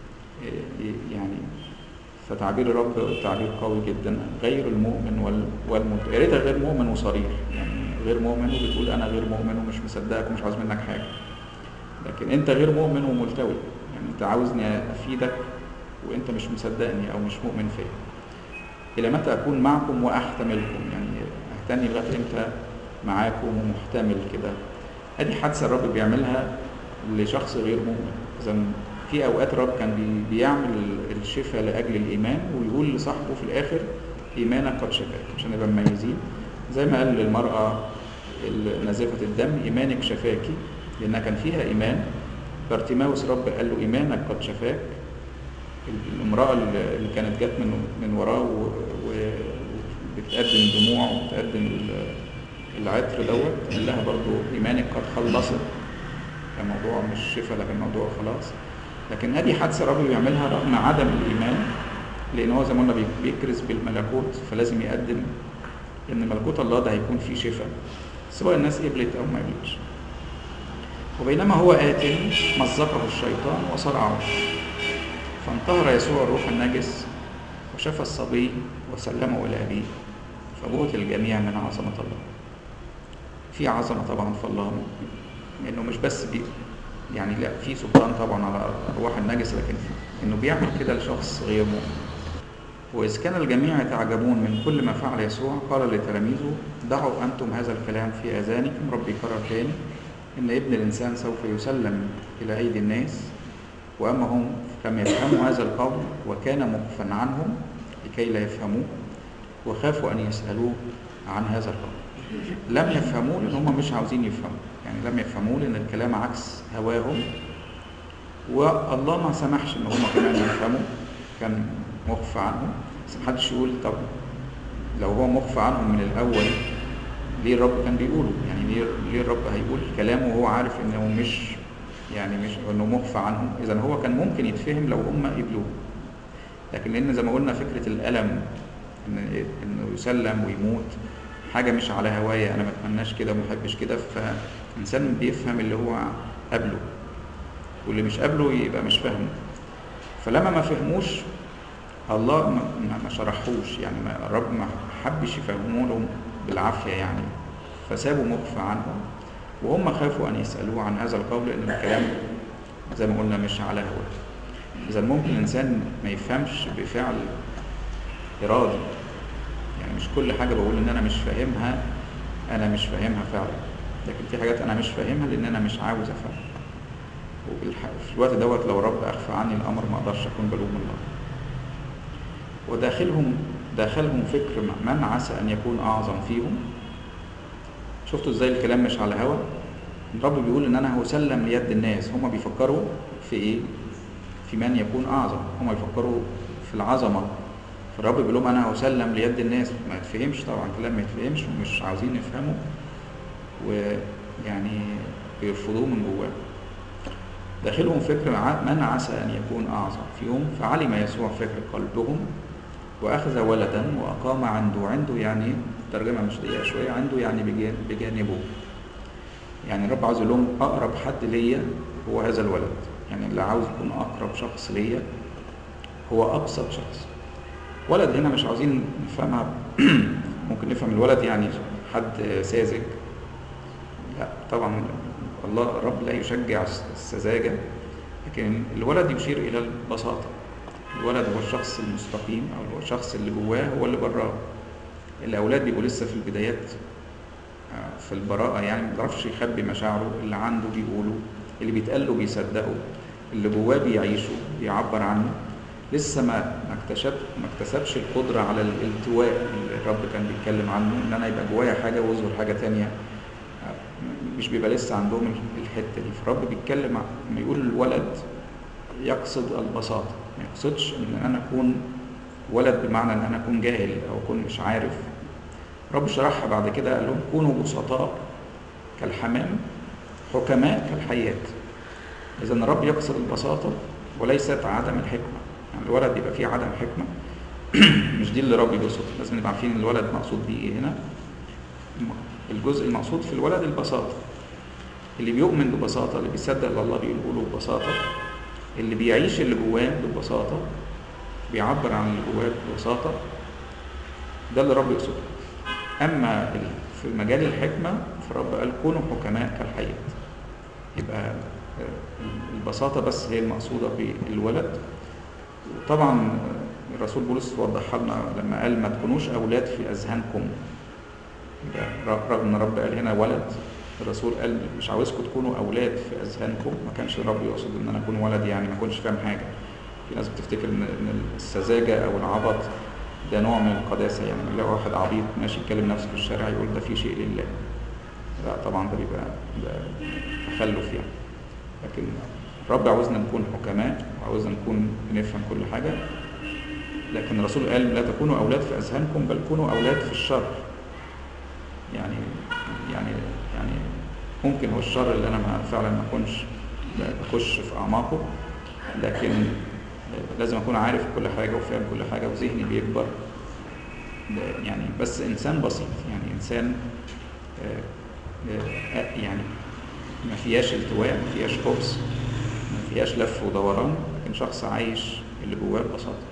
يعني. فتعبير الرب تعبير قوي جدا، غير المؤمن والملتوي. يا ريتها غير مؤمن وصريح، يعني غير مؤمن وبتقول انا غير مؤمن ومش مصدقك ومش عاوز منك حاجة، لكن انت غير مؤمن وملتوي، يعني انت عاوزني افيدك وانت مش مصدقني او مش مؤمن فيا. الى متى اكون معكم واحتملكم؟ يعني اهتني لغايه امتى معاكم ومحتمل كده؟ ادي حادثه الرب بيعملها لشخص غير مؤمن. اذا في اوقات الرب كان بيعمل الشفاء لاجل الايمان، ويقول لصاحبه في الاخر ايمانك قد شفاك، عشان نبقى مميزين. زي ما قال للمراه نازفه الدم ايمانك شفاكي، لانها كان فيها ايمان. بارتيماوس رب قال له ايمانك قد شفاك. الامراه اللي كانت جت من من وراه وبتقدم دموع وبتقدم العطر دوت، قال لها برضو ايمانك قد خلصت. كان موضوع مش شفاء لكن موضوع خلاص. لكن هذه حادثه الرب بيعملها رغم عدم الايمان، لان هو زي ما قلنا بيكرز بالملكوت، فلازم يقدم ان ملكوت الله ده هيكون فيه شفاء سواء الناس قبلت او ما قبلتش. وبينما هو آت مزقه الشيطان وصرعه، فانتهر يسوع الروح النجس وشفى الصبي وسلمه إلى أبيه، فبهت الجميع من عظمة الله. في عظمة طبعا في الله، إنه مش بس بي يعني لا، في سلطان طبعا على أرواح النجس، لكن إنه بيعمل كده لشخص غير مؤمن. وإذ كان الجميع يتعجبون من كل ما فعل يسوع، قال لتلاميذه ضعوا أنتم هذا الكلام في آذانكم. رب يكرر تاني إن ابن الإنسان سوف يسلم إلى أيدي الناس، وأما هم لم يفهموا هذا القول، وكان مخفا عنهم لكي لا يفهموه، وخافوا أن يسألوه عن هذا القول. لم يفهموه لأن هم مش عاوزين يفهموا، يعني لم يفهموه لأن الكلام عكس هواهم، والله ما سمحش إن هم كمان يفهموا، كان مخفى عنهم. بس محدش يقول طب لو هو مخفى عنهم من الأول ليه الرب كان بيقوله؟ يعني ليه, ليه الرب هيقول كلامه وهو عارف إنه مش يعني مش إنه مخفى عنهم؟ إذن هو كان ممكن يتفهم لو هم قبلوه، لكن لأن زي ما قلنا فكرة الألم إن إنه يسلم ويموت حاجة مش على هواية، أنا ما أتمناش كده وما أحبش كده، فإنسان بيفهم اللي هو قبله، واللي مش قبله يبقى مش فاهمه. فلما ما فهموش الله ما شرحوش، يعني ما الرب ما حبش يفهموا لهم بالعافية يعني، فسابوا مخفى عنهم، وهم خافوا أن يسألوه عن هذا القول لأن الكلام زي ما قلنا مش على هواه. إذا ممكن الإنسان ما يفهمش بفعل إرادي، يعني مش كل حاجة بقول إن أنا مش فاهمها أنا مش فاهمها فعلا، لكن في حاجات أنا مش فاهمها لأن أنا مش عاوز أفهمها. وفي الوقت دوت لو رب أخفى عني الأمر ما أقدرش أكون بلوم الله. وداخلهم داخلهم فكر من عسى أن يكون أعظم فيهم. شفتوا إزاي الكلام مش على هوا؟ الرب بيقول إن أنا هسلم ليد الناس. هم بيفكروا في إيه؟ في من يكون أعظم. هم بيفكروا في العظمة. فالرب بيقول لهم أنا هسلم ليد الناس. ما يتفهمش طبعا، كلام ما يتفهمش ومش عاوزين يفهموا، ويعني بيرفضوه من جواه. داخلهم فكر من عسى أن يكون أعظم فيهم. فعلم يسوع فكر قلبهم وأخذ ولدا وأقام عنده. عنده يعني ترجمة مش دقيقة شوية، عنده يعني بجانبه. يعني الرب عاوز يقول لهم أقرب حد ليا هو هذا الولد. يعني اللي عاوز يكون أقرب شخص ليا هو أبسط شخص. ولد هنا مش عاوزين نفهمها ممكن نفهم الولد يعني حد ساذج، لا طبعا الله الرب لا يشجع السذاجة، لكن الولد يشير إلى البساطة. الولد هو الشخص المستقيم، أو هو الشخص اللي جواه هو اللي براه. الأولاد بيبقوا لسه في البدايات في البراءة، يعني ما بيعرفش يخبي مشاعره، اللي عنده بيقوله، اللي بيتقال له بيصدقه، اللي جواه بيعيشه بيعبر عنه. لسه ما ما اكتشف ما اكتسبش القدرة على الالتواء اللي الرب كان بيتكلم عنه، ان انا يبقى جوايا حاجة واظهر حاجة تانية. مش بيبقى لسه عندهم الحتة دي. فالرب بيتكلم لما يقول الولد يقصد البساطة، ما يقصدش ان انا اكون ولد بمعنى ان انا اكون جاهل او اكون مش عارف. الرب شرحها بعد كده، قال لهم كونوا بسطاء كالحمام حكماء كالحيات. اذا الرب يقصد البساطة وليست عدم الحكمة. يعني الولد يبقى فيه عدم حكمة، مش دي اللي ربي بيقصدها. لازم نبقى عارفين الولد مقصود بيه ايه هنا. الجزء المقصود في الولد البساطة، اللي بيؤمن ببساطة، اللي بيصدق اللي الله بيقوله ببساطة، اللي بيعيش اللي جواه ببساطة، بيعبر عن اللي جواه ببساطة، ده اللي رب يقصده. أما في مجال الحكمة فرب قال كونوا حكماء كالحياة. يبقى البساطة بس هي المقصودة بالولد. طبعا الرسول بولس وضحها لنا لما قال ما تكونوش أولاد في أذهانكم. رغم ان رب قال هنا ولد، الرسول قال مش عاوزكم تكونوا اولاد في اذهانكم. ما كانش الرب يقصد ان انا اكون ولد يعني ما اكونش فاهم حاجه. في ناس بتفتكر ان ان السذاجه او العبط ده نوع من القداسه، يعني لما يلاقي واحد عبيط ماشي يتكلم نفسه في الشارع يقول ده في شيء لله. لا طبعا ده بيبقى تخلف يعني. لكن الرب عاوزنا نكون حكماء وعاوزنا نكون بنفهم كل حاجه. لكن الرسول قال لا تكونوا اولاد في اذهانكم بل كونوا اولاد في الشر. يعني يعني يعني ممكن هو الشر اللي انا ما فعلا ما اكونش بخش في اعماقه، لكن لازم اكون عارف كل حاجه وفاهم كل حاجه وذهني بيكبر. يعني بس انسان بسيط، يعني انسان يعني ما فيهاش التواء، ما فيهاش خبث، ما فيهاش لف ودوران، لكن شخص عايش اللي جواه ببساطه.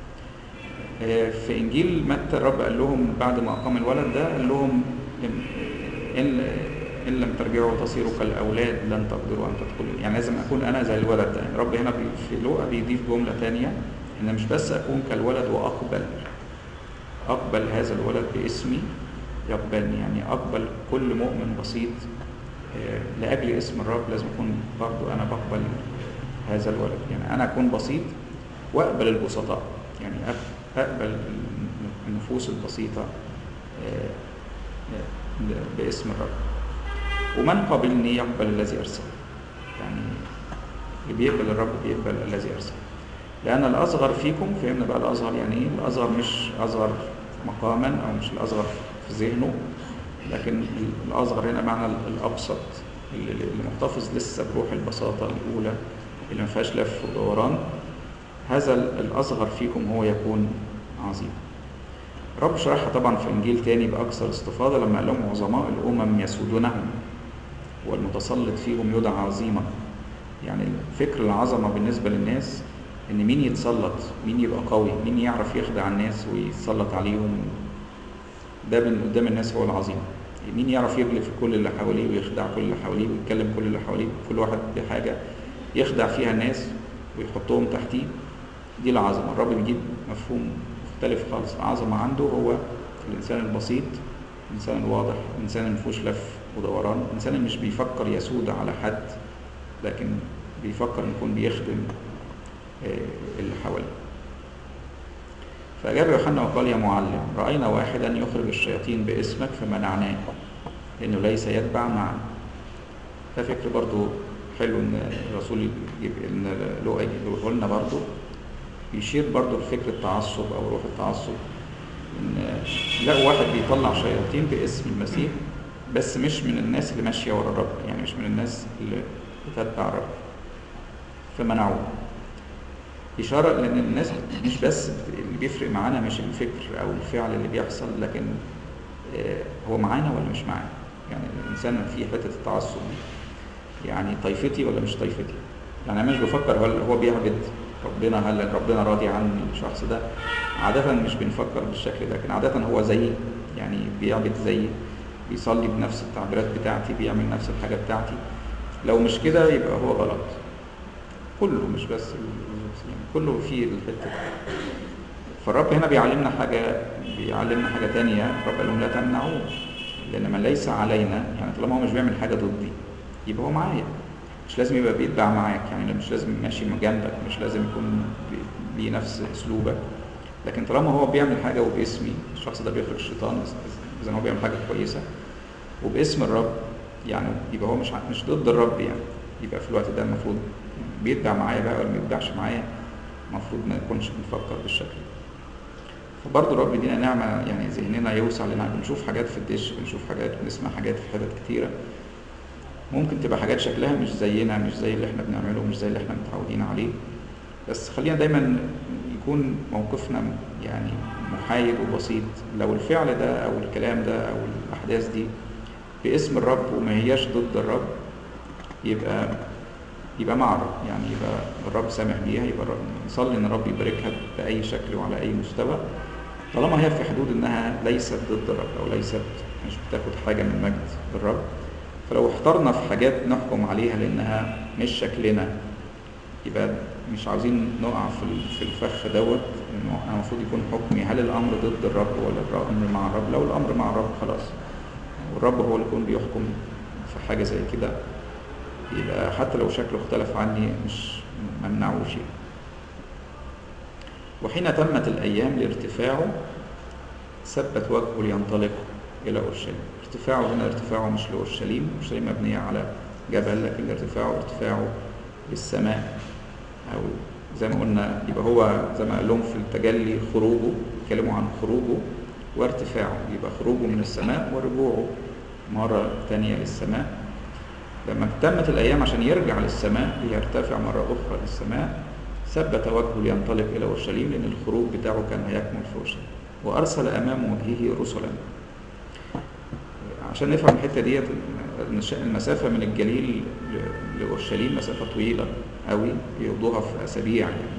في انجيل متى الرب قال لهم بعد ما اقام الولد ده قال لهم إن, إن لم ترجعوا تصيروا كالأولاد لن تقدروا أن تدخلوا. يعني لازم أكون أنا زي الولد ده. الرب هنا في لوقا بيضيف جملة تانية إن مش بس أكون كالولد وأقبل أقبل هذا الولد باسمي يقبلني. يعني أقبل كل مؤمن بسيط لأجل اسم الرب. لازم أكون برضو أنا بقبل هذا الولد. يعني أنا أكون بسيط وأقبل البسطاء، يعني أقبل النفوس البسيطة باسم الرب. ومن قبلني يقبل الذي أرسل. يعني اللي بيقبل الرب بيقبل الذي أرسل. لأن الأصغر فيكم، فهمنا بقى الأصغر يعني إيه؟ الأصغر مش أصغر مقاما أو مش الأصغر في ذهنه، لكن الأصغر هنا معنى الأبسط، اللي محتفظ لسه بروح البساطة الأولى اللي ما فيهاش لف ودوران. هذا الأصغر فيكم هو يكون عظيم. رب شرحها طبعا في إنجيل تاني بأكثر استفاضة لما قال لهم عظماء الأمم يسودونهم والمتسلط فيهم يدعى عظيما. يعني فكر العظمة بالنسبة للناس إن مين يتسلط، مين يبقى قوي، مين يعرف يخدع الناس ويتسلط عليهم، ده من قدام الناس هو العظيم. مين يعرف يغلف كل اللي حواليه ويخدع كل اللي حواليه ويتكلم كل اللي حواليه، كل واحد بحاجة يخدع فيها الناس ويحطهم تحتيه، دي العظمة. الرب بيجيب مفهوم مختلف خالص. العظمة عنده هو الإنسان البسيط، الإنسان الواضح، الإنسان اللي مفيهوش لف ودوران، الإنسان اللي مش بيفكر يسود على حد لكن بيفكر إن يكون بيخدم اللي حواليه. فأجاب يوحنا وقال يا معلم رأينا واحدا يخرج الشياطين باسمك فمنعناه لأنه ليس يتبع معنا. ده فكر برضو حلو إن الرسول يجيب إن لو يقول لنا برضو، بيشير برضو لفكر التعصب أو روح التعصب. إن لقوا واحد بيطلع شياطين باسم المسيح بس مش من الناس اللي ماشية ورا الرب، يعني مش من الناس اللي بتتبع الرب، فمنعوه. إشارة لأن الناس مش بس اللي بيفرق معانا مش الفكر أو الفعل اللي بيحصل، لكن هو معانا ولا مش معانا. يعني الإنسان في حتة التعصب يعني طائفتي ولا مش طائفتي. يعني أنا مش بفكر هل هو بيعبد ربنا، هل ربنا راضي عن الشخص ده. عادة مش بنفكر بالشكل ده، لكن عادة هو زيي، يعني بيعبد زيي، بيصلي بنفس التعبيرات بتاعتي، بيعمل نفس الحاجة بتاعتي. لو مش كده يبقى هو غلط. كله مش بس يعني كله فيه الحتة. فالرب هنا بيعلمنا حاجة بيعلمنا حاجة تانية. الرب قال لهم لا تمنعوه لأن من ليس علينا، يعني طالما هو مش بيعمل حاجة ضدي يبقى هو معايا. مش لازم يبقى بيتبع معاك، يعني مش لازم ماشي جنبك، مش لازم يكون ليه نفس أسلوبك، لكن طالما هو بيعمل حاجة وباسمي، الشخص ده بيخرج الشيطان إذا هو بيعمل حاجة كويسة وباسم الرب، يعني يبقى هو مش مش ضد الرب. يعني يبقى في الوقت ده المفروض بيتبع معايا بقى ولا ما بيتبعش معايا، المفروض ما نكونش بنفكر بالشكل ده. فبرضه الرب يدينا نعمة، يعني ذهننا يوسع لنا. بنشوف حاجات في الدش، بنشوف حاجات، بنسمع حاجات في حتت كتيرة ممكن تبقى حاجات شكلها مش زينا، مش زي اللي احنا بنعمله، مش زي اللي احنا متعودين عليه. بس خلينا دايما يكون موقفنا يعني محايد وبسيط. لو الفعل ده أو الكلام ده أو الأحداث دي باسم الرب وما هياش ضد الرب، يبقى يبقى مع الرب، يعني يبقى الرب سامح بيها، يبقى الرب نصلي ان الرب يباركها بأي شكل وعلى أي مستوى، طالما هي في حدود انها ليست ضد الرب او ليست مش بتاخد حاجة من مجد الرب. فلو احترنا في حاجات نحكم عليها لانها مش شكلنا، يبقى مش عاوزين نقع في في الفخ دوت، انه المفروض يكون حكمي هل الامر ضد الرب ولا الامر مع الرب. لو الامر مع الرب خلاص، والرب هو اللي يكون بيحكم في حاجة زي كده، يبقى حتى لو شكله اختلف عني مش ممنعه شيء. وحين تمت الأيام لارتفاعه ثبت وجهه لينطلق إلى أورشليم. ارتفاعه هنا ارتفاعه مش لأورشليم، أورشليم مبنية على جبل، لكن ارتفاعه ارتفاعه للسماء، أو زي ما قلنا يبقى هو زي ما قال لهم في التجلي خروجه، اتكلموا عن خروجه وارتفاعه، يبقى خروجه من السماء ورجوعه مرة تانية للسماء. لما تمت الأيام عشان يرجع للسماء ليرتفع مرة أخرى للسماء، ثبت وجهه لينطلق إلى أورشليم، لأن الخروج بتاعه كان هيكمل في أورشليم. وأرسل أمام وجهه رسلا. عشان نفهم الحتة ديت، المسافة من الجليل لأورشليم مسافة طويلة قوي، يقضوها في أسابيع يعني.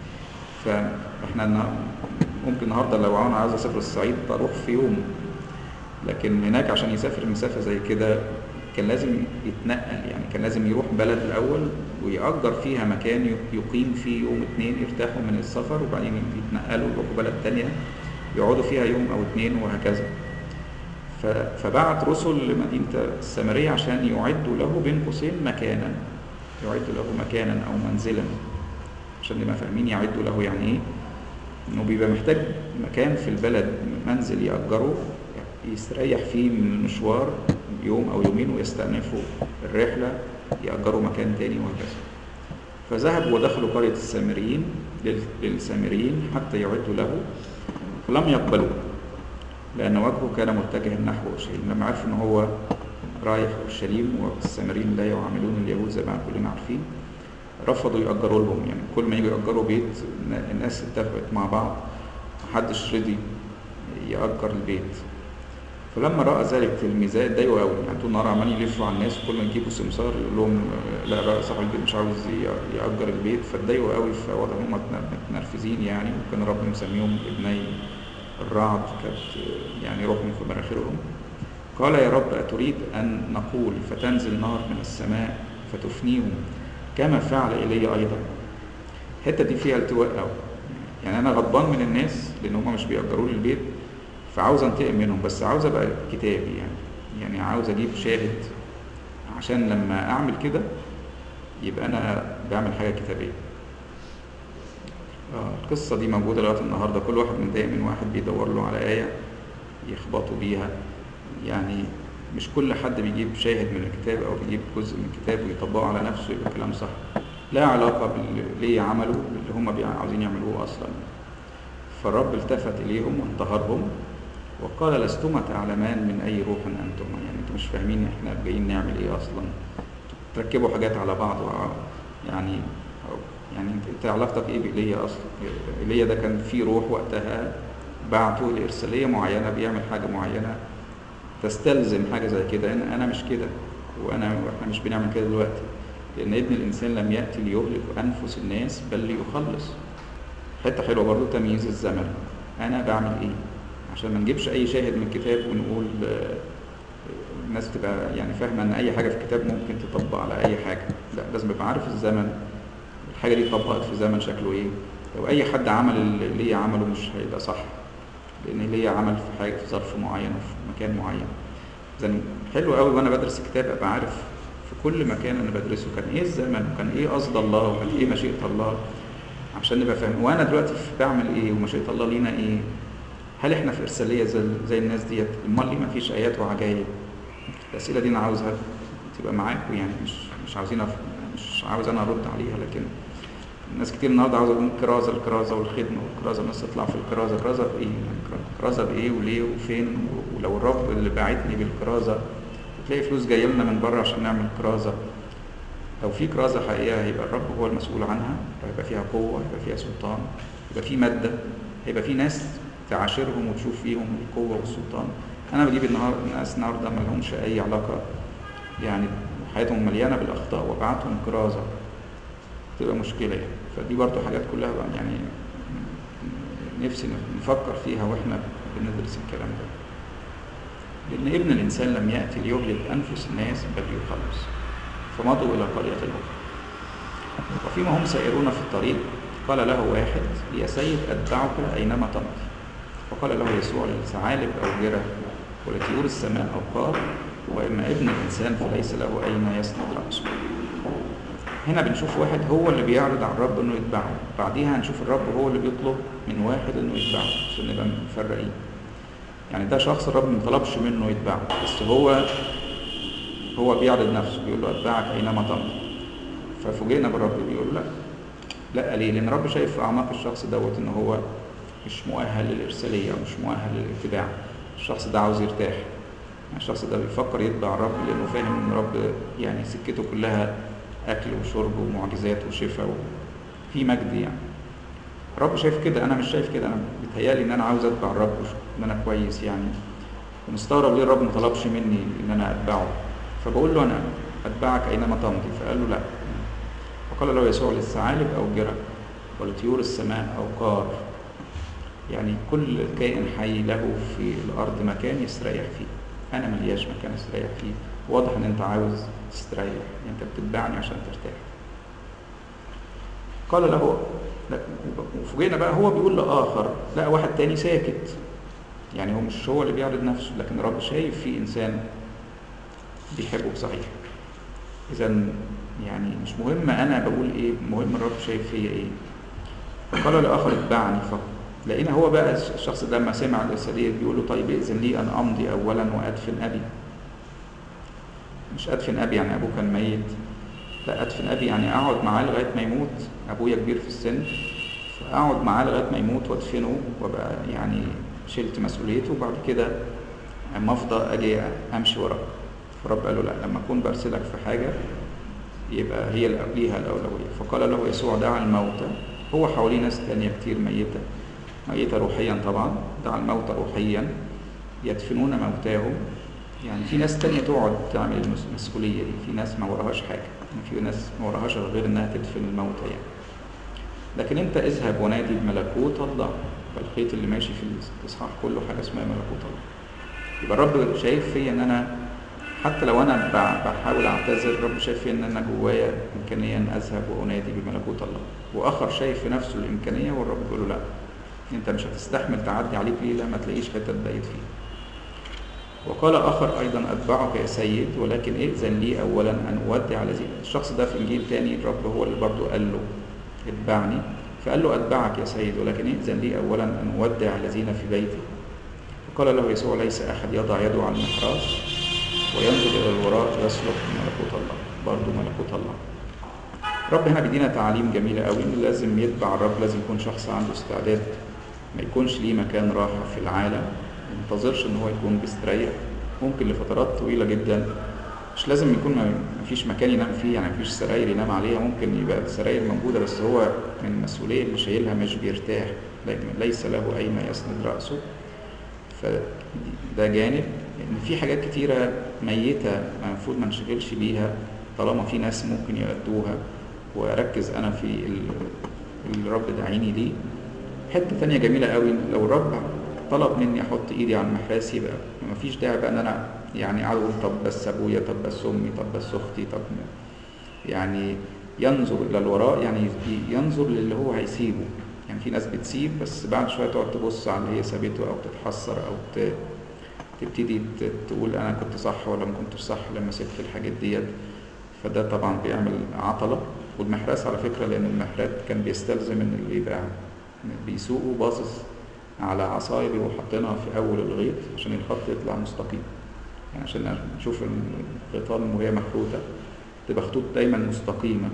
فإحنا ممكن النهاردة لو أنا عايز أسافر الصعيد أروح في يوم، لكن هناك عشان يسافر مسافة زي كده كان لازم يتنقل، يعني كان لازم يروح بلد الأول ويأجر فيها مكان يقيم فيه يوم اتنين، يرتاحوا من السفر وبعدين يتنقلوا يروحوا بلد تانية يقعدوا فيها يوم أو اتنين وهكذا. فبعت رسل لمدينة السامرية عشان يعدوا له بين قوسين مكانا، يعدوا له مكانا أو منزلا، عشان نبقى فاهمين يعدوا له يعني إيه. إنه بيبقى محتاج مكان في البلد، منزل يأجره يستريح فيه من المشوار يوم أو يومين ويستأنفوا الرحلة، يأجروا مكان تاني وهكذا. فذهبوا ودخلوا قرية السامريين للسامريين حتى يعدوا له، فلم يقبلوا لأن وجهه كان متجها نحو أورشليم. لما عرفوا إن هو رايح أورشليم والسامريين لا يعاملون اليهود زي ما كلنا عارفين، رفضوا يأجروا لهم. يعني كل ما يجوا يأجروا بيت الناس اتفقت مع بعض، محدش رضي يأجر البيت. فلما رأى ذلك تلميذات ضايقوا قوي، يعني طول النهار عمالين يلفوا على الناس، كل ما يجيبوا سمسار يقول لهم لا بقى صاحب البيت مش عاوز يأجر البيت، فاتضايقوا قوي. فواضح هم متنرفزين يعني، وكان ربنا مسميهم ابني الرعد، كانت يعني روحهم في مناخيرهم. قال يا رب أتريد أن نقول فتنزل نار من السماء فتفنيهم كما فعل إلي أيضا. الحتة دي فيها التواء قوي، يعني أنا غضبان من الناس لأن هم مش بيأجروا لي البيت، فعاوز انتقم منهم، بس عاوز ابقى كتابي يعني يعني عاوز اجيب شاهد عشان لما اعمل كده يبقى انا بعمل حاجه كتابيه. آه القصه دي موجوده لغايه النهارده، كل واحد متضايق من واحد بيدور له على ايه يخبطوا بيها. يعني مش كل حد بيجيب شاهد من الكتاب او بيجيب جزء من الكتاب ويطبقه على نفسه يبقى الكلام صح، لا علاقه باللي عملوا اللي هم عاوزين يعملوه اصلا. فالرب التفت اليهم وانتهرهم وقال لستما تعلمان من أي روح أنتما. يعني أنتم مش فاهمين إحنا جايين نعمل إيه أصلا، تركبوا حاجات على بعض يعني يعني أنت علاقتك إيه بإيليا أصلا؟ إيليا ده كان فيه روح وقتها بعته لإرسالية معينة بيعمل حاجة معينة تستلزم حاجة زي كده. أنا مش كده، وأنا وإحنا مش بنعمل كده دلوقتي، لأن ابن الإنسان لم يأتي ليهلك أنفس الناس بل ليخلص. حتة حلوة برضو تمييز الزمن، أنا بعمل إيه عشان ما نجيبش اي شاهد من الكتاب ونقول الناس تبقى يعني فاهمه ان اي حاجه في الكتاب ممكن تطبق على اي حاجه. لا، لازم ابقى عارف الزمن، الحاجه دي طبقت في زمن شكله ايه. لو اي حد عمل اللي هي عمله مش هيبقى صح، لان اللي هي عمل في حاجه في ظرف معين وفي مكان معين. اذا حلو قوي وانا بدرس الكتاب ابقى عارف في كل مكان انا بدرسه كان ايه الزمن وكان ايه قصد الله وكان ايه مشيئه الله، عشان نبقى فاهم وانا دلوقتي بعمل ايه ومشيئه الله لينا ايه. هل احنا في ارساليه زي, زي الناس ديت؟ امال ليه ما فيش ايات وعجائب؟ الاسئله دي انا عاوزها تبقى معاكم، يعني مش مش عاوزين مش عاوز انا ارد عليها. لكن الناس كتير النهارده عاوزه تقول الكرازه الكرازه والخدمه والكرازه، الناس تطلع في الكرازه. الكرازه بايه؟ الكرازه بايه وليه وفين؟ ولو الرب اللي باعتني بالكرازه وتلاقي فلوس جايه لنا من بره عشان نعمل كرازه، لو في كرازه حقيقيه هيبقى الرب هو المسؤول عنها، وهيبقى فيها قوه، هيبقى فيها سلطان، يبقى في مادة، هيبقى في ناس تعاشرهم وتشوف فيهم القوة والسلطان. أنا بجيب النهار الناس النهاردة ما لهمش أي علاقة، يعني حياتهم مليانة بالأخطاء وابعتهم كرازة، تبقى مشكلة يعني. فدي برضو حاجات كلها يعني نفسي نفكر فيها وإحنا بندرس الكلام ده، لأن ابن الإنسان لم يأتي ليهلك أنفس الناس بل يخلص، فمضوا إلى قرية أخرى. وفيما هم سائرون في الطريق قال له واحد: يا سيد أتبعك أينما تمضي. فقال له يسوع: للثعالب أوجرة ولطيور السماء أوقار، وإما ابن الإنسان فليس له أين يسند رأسه. هنا بنشوف واحد هو اللي بيعرض على الرب إنه يتبعه، بعديها هنشوف الرب هو اللي بيطلب من واحد إنه يتبعه، عشان نبقى مفرقين. يعني ده شخص الرب ما طلبش منه يتبعه، بس هو هو بيعرض نفسه، بيقول له أتبعك أينما تمضي. ففوجئنا بالرب بيقول لا لا ليه؟ لأن الرب شايف في أعماق الشخص دوت إن هو مش مؤهل للإرسالية ومش مؤهل للاتباع. الشخص ده عاوز يرتاح، يعني الشخص ده بيفكر يتبع الرب لأنه فاهم إن الرب يعني سكته كلها أكل وشرب ومعجزات وشفاء وفي مجد. يعني الرب شايف كده، أنا مش شايف كده. أنا بيتهيألي إن أنا عاوز أتبع الرب وإن أنا كويس يعني، ومستغرب ليه الرب ما طلبش مني إن أنا أتبعه. فبقول له أنا أتبعك أينما تمضي. فقال له لا. وقال له يسوع: للثعالب أوجرة ولطيور السماء أوقار. يعني كل كائن حي له في الأرض مكان يستريح فيه، أنا ملياش مكان استريح فيه. واضح إن أنت عاوز تستريح، يعني أنت بتتبعني عشان ترتاح. قال له، وفوجئنا بقى هو بيقول لآخر، لا واحد تاني ساكت، يعني هو مش هو اللي بيعرض نفسه، لكن الرب شايف فيه إنسان بيحبه بصحيح. إذن يعني مش مهم أنا بقول إيه، مهم الرب شايف فيا إيه. فقال لآخر: اتبعني. فلقينا هو بقى الشخص ده لما سمع الإرسالية بيقول له: طيب إذن لي أن أمضي أولا وأدفن أبي. مش أدفن أبي يعني أبوه كان ميت، لا، أدفن أبي يعني أقعد معاه لغاية ما يموت. أبويا كبير في السن، فأقعد معاه لغاية ما يموت وأدفنه وأبقى يعني شلت مسؤوليته، وبعد كده أما أفضى أجي أمشي وراك. فرب قال له: لا، لما أكون برسلك في حاجة يبقى هي ليها الأولوية. فقال له يسوع: دع الموتى. هو حواليه ناس تانية كتير ميتة، ميتة روحيا طبعا. دع الموتى روحيا يدفنون موتاهم. يعني في ناس تانية تقعد تعمل المسؤولية دي، في ناس ما وراهاش حاجة، يعني في ناس ما وراهاش غير انها تدفن الموتى يعني. لكن انت اذهب ونادي بملكوت الله. فالخيط اللي ماشي في الاصحاح كله حاجة اسمها ملكوت الله. يبقى الرب شايف فيا ان انا حتى لو انا بحاول اعتذر، الرب شايف فيا ان انا جوايا امكانية ان اذهب وانادي بملكوت الله. واخر شايف في نفسه الامكانية، والرب بيقول له: لا، انت مش هتستحمل تعدي عليك ليلة ما تلاقيش حتة تبيت فيها. وقال آخر أيضا: أتبعك يا سيد، ولكن ائذن لي أولا أن أودع الذين. الشخص ده في إنجيل تاني الرب هو اللي برضه قال له: اتبعني. فقال له: أتبعك يا سيد، ولكن ائذن لي أولا أن أودع الذين في بيتي. فقال له يسوع: ليس أحد يضع يده على المحراث وينظر إلى الوراء يسلك من ملكوت الله. برضه ملكوت الله. الرب هنا بيدينا تعليم جميلة قوي، إن لازم يتبع الرب لازم يكون شخص عنده استعداد، ما يكونش ليه مكان راحة في العالم، ما ينتظرش ان هو يكون بيستريح. ممكن لفترات طويلة جدا مش لازم يكون ما فيش مكان ينام فيه، يعني ما فيش سراير ينام عليها. ممكن يبقى السراير موجودة بس هو من المسؤولية اللي شايلها مش بيرتاح، ليس له أين يسند رأسه. فده جانب ان في حاجات كتيرة ميتة المفروض ما نشغلش بيها طالما في ناس ممكن يأدوها، وأركز أنا في اللي الرب دعيني ليه. حتة تانية جميلة قوي، لو الرب طلب مني احط ايدي على المحراث يبقى مفيش داعي بقى ان انا يعني اقول طب بس ابويا، طب بس امي، طب بس اختي، طب يعني ينظر الى الوراء، يعني ينظر للي هو هيسيبه. يعني في ناس بتسيب بس بعد شويه تقعد تبص على اللي هي سابته، او تتحسر، او تبتدي تقول انا كنت صح ولا ما كنتش صح لما سبت الحاجات ديت. فده طبعا بيعمل عطله. والمحراث على فكره، لان المحراث كان بيستلزم ان اللي يبقى بيسوقه باصص على عصاية بيبقوا حاطينها في أول الغيط عشان الخط يطلع مستقيم، يعني عشان نشوف الغيطان وهي محروتة تبقى خطوط دايما مستقيمة.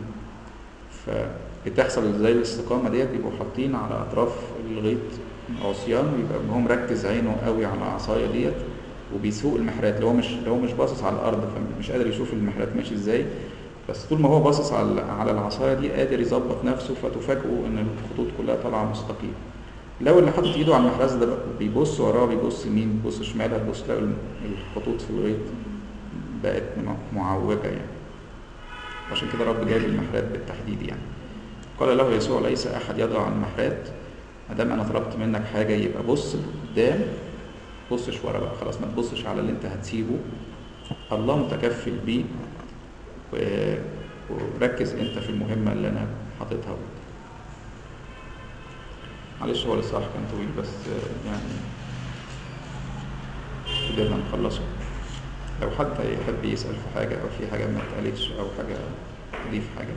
فبتحصل زي الاستقامة ديت، بيبقوا حاطين على أطراف الغيط عصيان، ويبقى هو مركز عينه قوي على العصاية ديت وبيسوق المحرات. لو هو مش لو هو مش باصص على الأرض فمش قادر يشوف المحرات ماشي ازاي، بس طول ما هو باصص على على العصايه دي قادر يظبط نفسه، فتفاجئوا ان الخطوط كلها طالعه مستقيمه. لو اللي حاطط ايده على المحرز ده بقى بيبص وراه، بيبص يمين، بيبص شمال، هتبص تلاقي الخطوط في الغيط بقت معوجه يعني. عشان كده رب جايب المحرات بالتحديد يعني. قال له يسوع ليس احد يضع على المحرات، ما دام انا طلبت منك حاجه يبقى بص لقدام، بصش ورا بقى خلاص، ما تبصش على اللي انت هتسيبه، الله متكفل بيه، وركز انت في المهمه اللي انا حاططها. معلش هو الاصحاح كان طويل بس يعني قدرنا نخلصه. لو حد يحب يسال في حاجه او في حاجه ما اتقالتش او حاجه تضيف حاجه.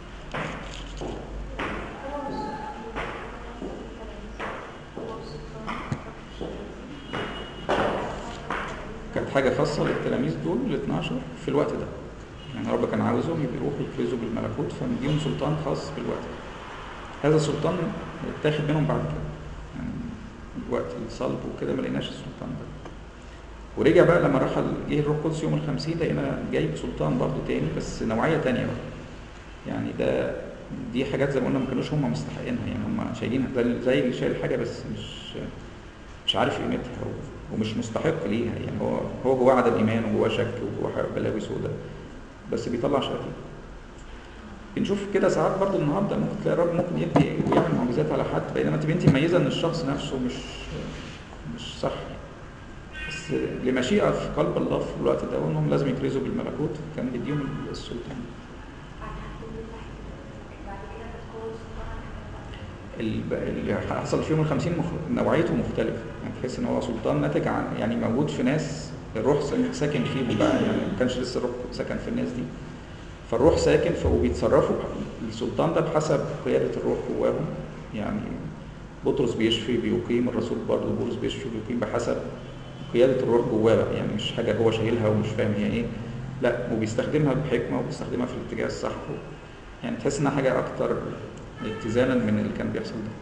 كانت حاجة خاصة للتلاميذ دول ال اتناشر في الوقت ده، يعني رب كان عاوزهم يروحوا يفرزوا بالملكوت، فمديهم سلطان خاص في الوقت ده. هذا السلطان اتاخد منهم بعد كده، يعني وقت الصلب وكده ما لقيناش السلطان ده. ورجع بقى لما راح جه الروح القدس يوم الخمسين لقينا جايب سلطان برضه تاني، بس نوعية تانية بقى. يعني ده دي حاجات زي ما قلنا ما كانوش هم مستحقينها، يعني هم شايلينها زي اللي شايل حاجة بس مش مش عارف قيمتها ومش مستحق ليها، يعني هو هو جواه عدم ايمان وجواه شك وجواه بلاوي سوداء، بس بيطلع شياطين. بنشوف كده ساعات برضه النهارده ممكن تلاقي الرب ممكن يدي ويعمل معجزات على حد، بينما تبقى انت مميزه ان الشخص نفسه مش مش صح، بس لمشيئه في قلب الله في الوقت ده وانهم لازم يكرزوا بالملكوت، كان بيديهم السلطان. اللي حصل في يوم الخمسين مخ... نوعيته مختلفه، يعني تحس ان هو سلطان ناتج عن يعني موجود في ناس الروح ساكن فيهم بقى، يعني ما كانش لسه الروح ساكن في الناس دي، فالروح ساكن وبيتصرفوا السلطان ده بحسب قياده الروح جواهم. يعني بطرس بيشفي بيقيم، الرسول برضه بولس بيشفي بيقيم بحسب قياده الروح جواه بقى، يعني مش حاجه هو شايلها ومش فاهم هي ايه، لا وبيستخدمها بحكمه وبيستخدمها في الاتجاه الصح، يعني تحس انها حاجه اكتر اتزانا من اللي كان بيحصل ده.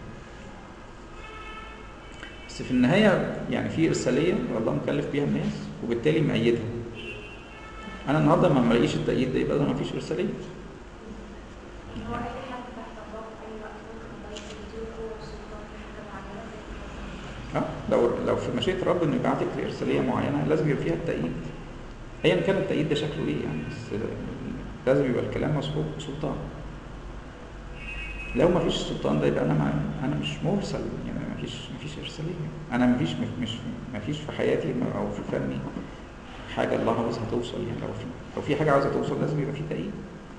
بس في النهايه يعني في ارساليه الله مكلف بيها الناس وبالتالي مأيدها. انا النهارده ما ملاقيش التأييد ده يبقى ما فيش ارساليه. هو اي حد تحت الله في اي وقت ممكن يديله قوه وسلطان في حاجه معينه. اه لو لو في مشيئه رب انه يبعتك لارساليه معينه لازم يبقى فيها التأييد، ايا كان التأييد ده شكله ايه يعني، بس لازم يبقى الكلام مصحوب بسلطان. لو ما فيش السلطان ده يبقى انا ما انا مش مرسل، يعني ما فيش ما فيش ارساليه، انا ما فيش مش ما فيش في حياتي او في فني حاجه الله عاوزها توصل، يعني لو في لو في حاجه عاوزه توصل لازم يبقى في تأييد.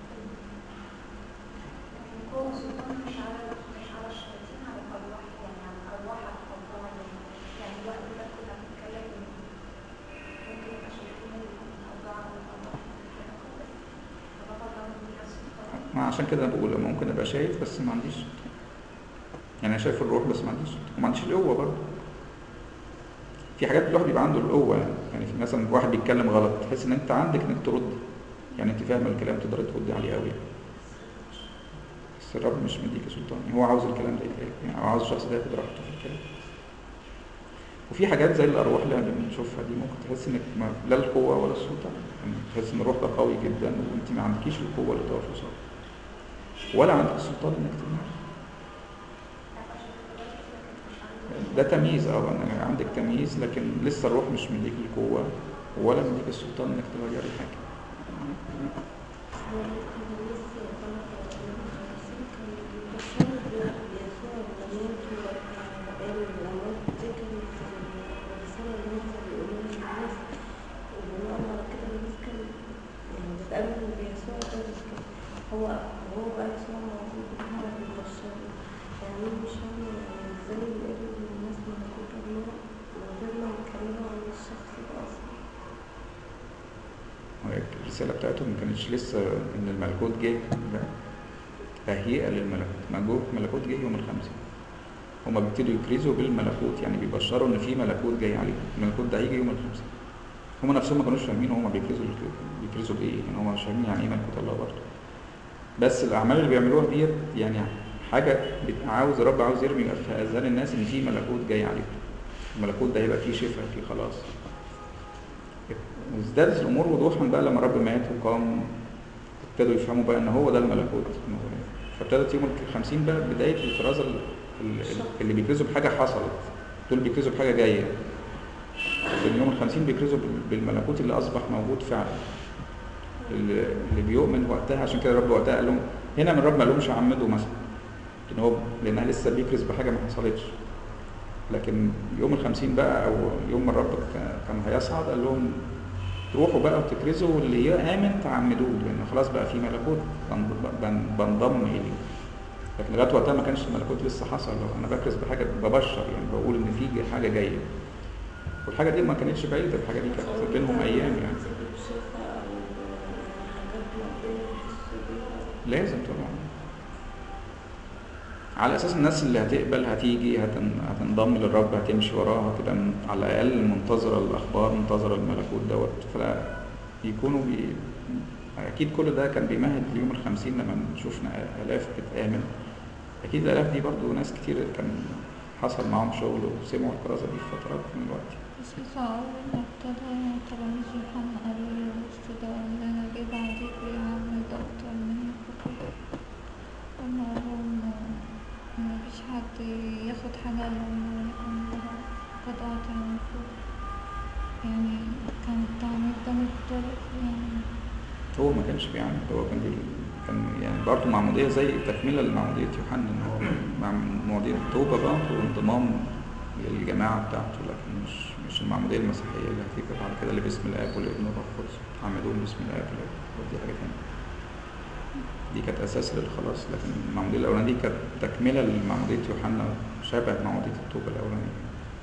قوه وسلطان مش على مش على الشياطين، على الارواح، يعني على الارواح الخاطئه، يعني الوقت ده كنا بنتكلم ممكن يبقى شايفين الاوضاع والارواح ما عشان كده انا بقول ممكن ابقى شايف بس ما عنديش، يعني انا شايف الروح بس ما عنديش وما عنديش القوه برضه. في حاجات الواحد بيبقى عنده القوه، يعني في مثلا واحد بيتكلم غلط تحس ان انت عندك انك ترد، يعني انت فاهم الكلام تقدر ترد عليه قوي، بس الرب مش مديك سلطان، هو عاوز الكلام ده يتقال، يعني هو عاوز الشخص ده ياخد راحته في الكلام. وفي حاجات زي الارواح اللي احنا بنشوفها دي ممكن تحس انك ما لا القوه ولا السلطان، يعني تحس ان الروح ده قوي جدا وانت ما عندكيش القوه اللي تقف قصاده ولا عندك السلطان انك تمنعه. ده تمييز، اه انا عندك تمييز لكن لسه الروح مش مديك القوه ولا مديك السلطان انك تغيري حاجه. هو هو بقى يسوع موجود وهو بيبشر، يعني مش فاهمة ازاي بيقابل الناس ملكوت الله من غير ما يتكلموا عن الشخص ده اصلا. الرسالة بتاعتهم ما كانتش لسه ان الملكوت جه، لا تهيئة للملكوت، ملكوت ملكوت جه يوم الخمسين. هما بيبتدوا يكرزوا بالملكوت، يعني بيبشروا ان في ملكوت جاي عليهم، الملكوت ده هيجي يوم الخمسين. هما نفسهم ما كانوش فاهمين هما بيكرزوا بيكرزوا بايه، يعني هما مش فاهمين يعني ايه ملكوت الله برضه. بس الاعمال اللي بيعملوها ديت يعني حاجه عاوز الرب عاوز يرمي في اذهان الناس ان في ملكوت جاي عليكم، الملكوت ده هيبقى فيه شفاء فيه خلاص. ازدادت الامور وضوحا بقى لما الرب مات وقام ابتدوا يفهموا بقى ان هو ده الملكوت. فابتدت يوم الخمسين بقى بدايه الكرازه اللي بيكرزوا بحاجه حصلت، دول بيكرزوا بحاجه جايه. لكن يوم الخمسين بيكرزوا بالملكوت اللي اصبح موجود فعلا، اللي بيؤمن وقتها. عشان كده الرب وقتها قال لهم هنا من الرب ما قالهمش عمدوا مثلا، لان هو لانها لسه بيكرز بحاجه ما حصلتش. لكن يوم الخمسين بقى او يوم ما الرب كان هيصعد قال لهم تروحوا بقى وتكرزوا، واللي يامن تعمدوه، لان خلاص بقى في ملكوت بنضم اليه. لكن لغايه وقتها ما كانش الملكوت لسه حصل. لو انا بكرز بحاجه ببشر، يعني بقول ان في حاجه جايه، والحاجه دي ما كانتش بعيده، الحاجه دي كانت بينهم ايام يعني. لازم طبعا، على اساس الناس اللي هتقبل هتيجي هتنضم للرب، هتمشي وراها، هتبقى على الاقل منتظره الاخبار، منتظره الملكوت دوت. فلا يكونوا بي... اكيد كل ده كان بيمهد ليوم الخمسين لما شفنا الاف بتآمن. اكيد الالاف دي برضو ناس كتير كان حصل معاهم شغل وسمعوا الكرازه دي في فترات من الوقت. بس أول ما ابتدى تلاميذ يوحنا قالوا له الوسط ده إننا جه بعديك بيعمد أكتر منك وكده، أما قالوا مفيش حد ياخد حاجة إلا قد أعطى المفروض. يعني كان التعميد ده مختلف يعني. هو ما كانش بيعمل، هو كان بي... كان يعني برضه معمودية زي تكملة لمعمودية يوحنا، إن هو معمودية توبة برضه وانضمام للجماعة بتاعته، لكن مش مش المعمودية المسيحية اللي هتيجي بعد كده اللي باسم الآب والابن والروح القدس، عمدوه باسم الآب والابن، دي حاجة تانية. دي كانت أساس للخلاص، لكن المعمودية الأولانية دي كانت تكملة لمعمودية يوحنا، شبه معمودية التوبة الأولانية.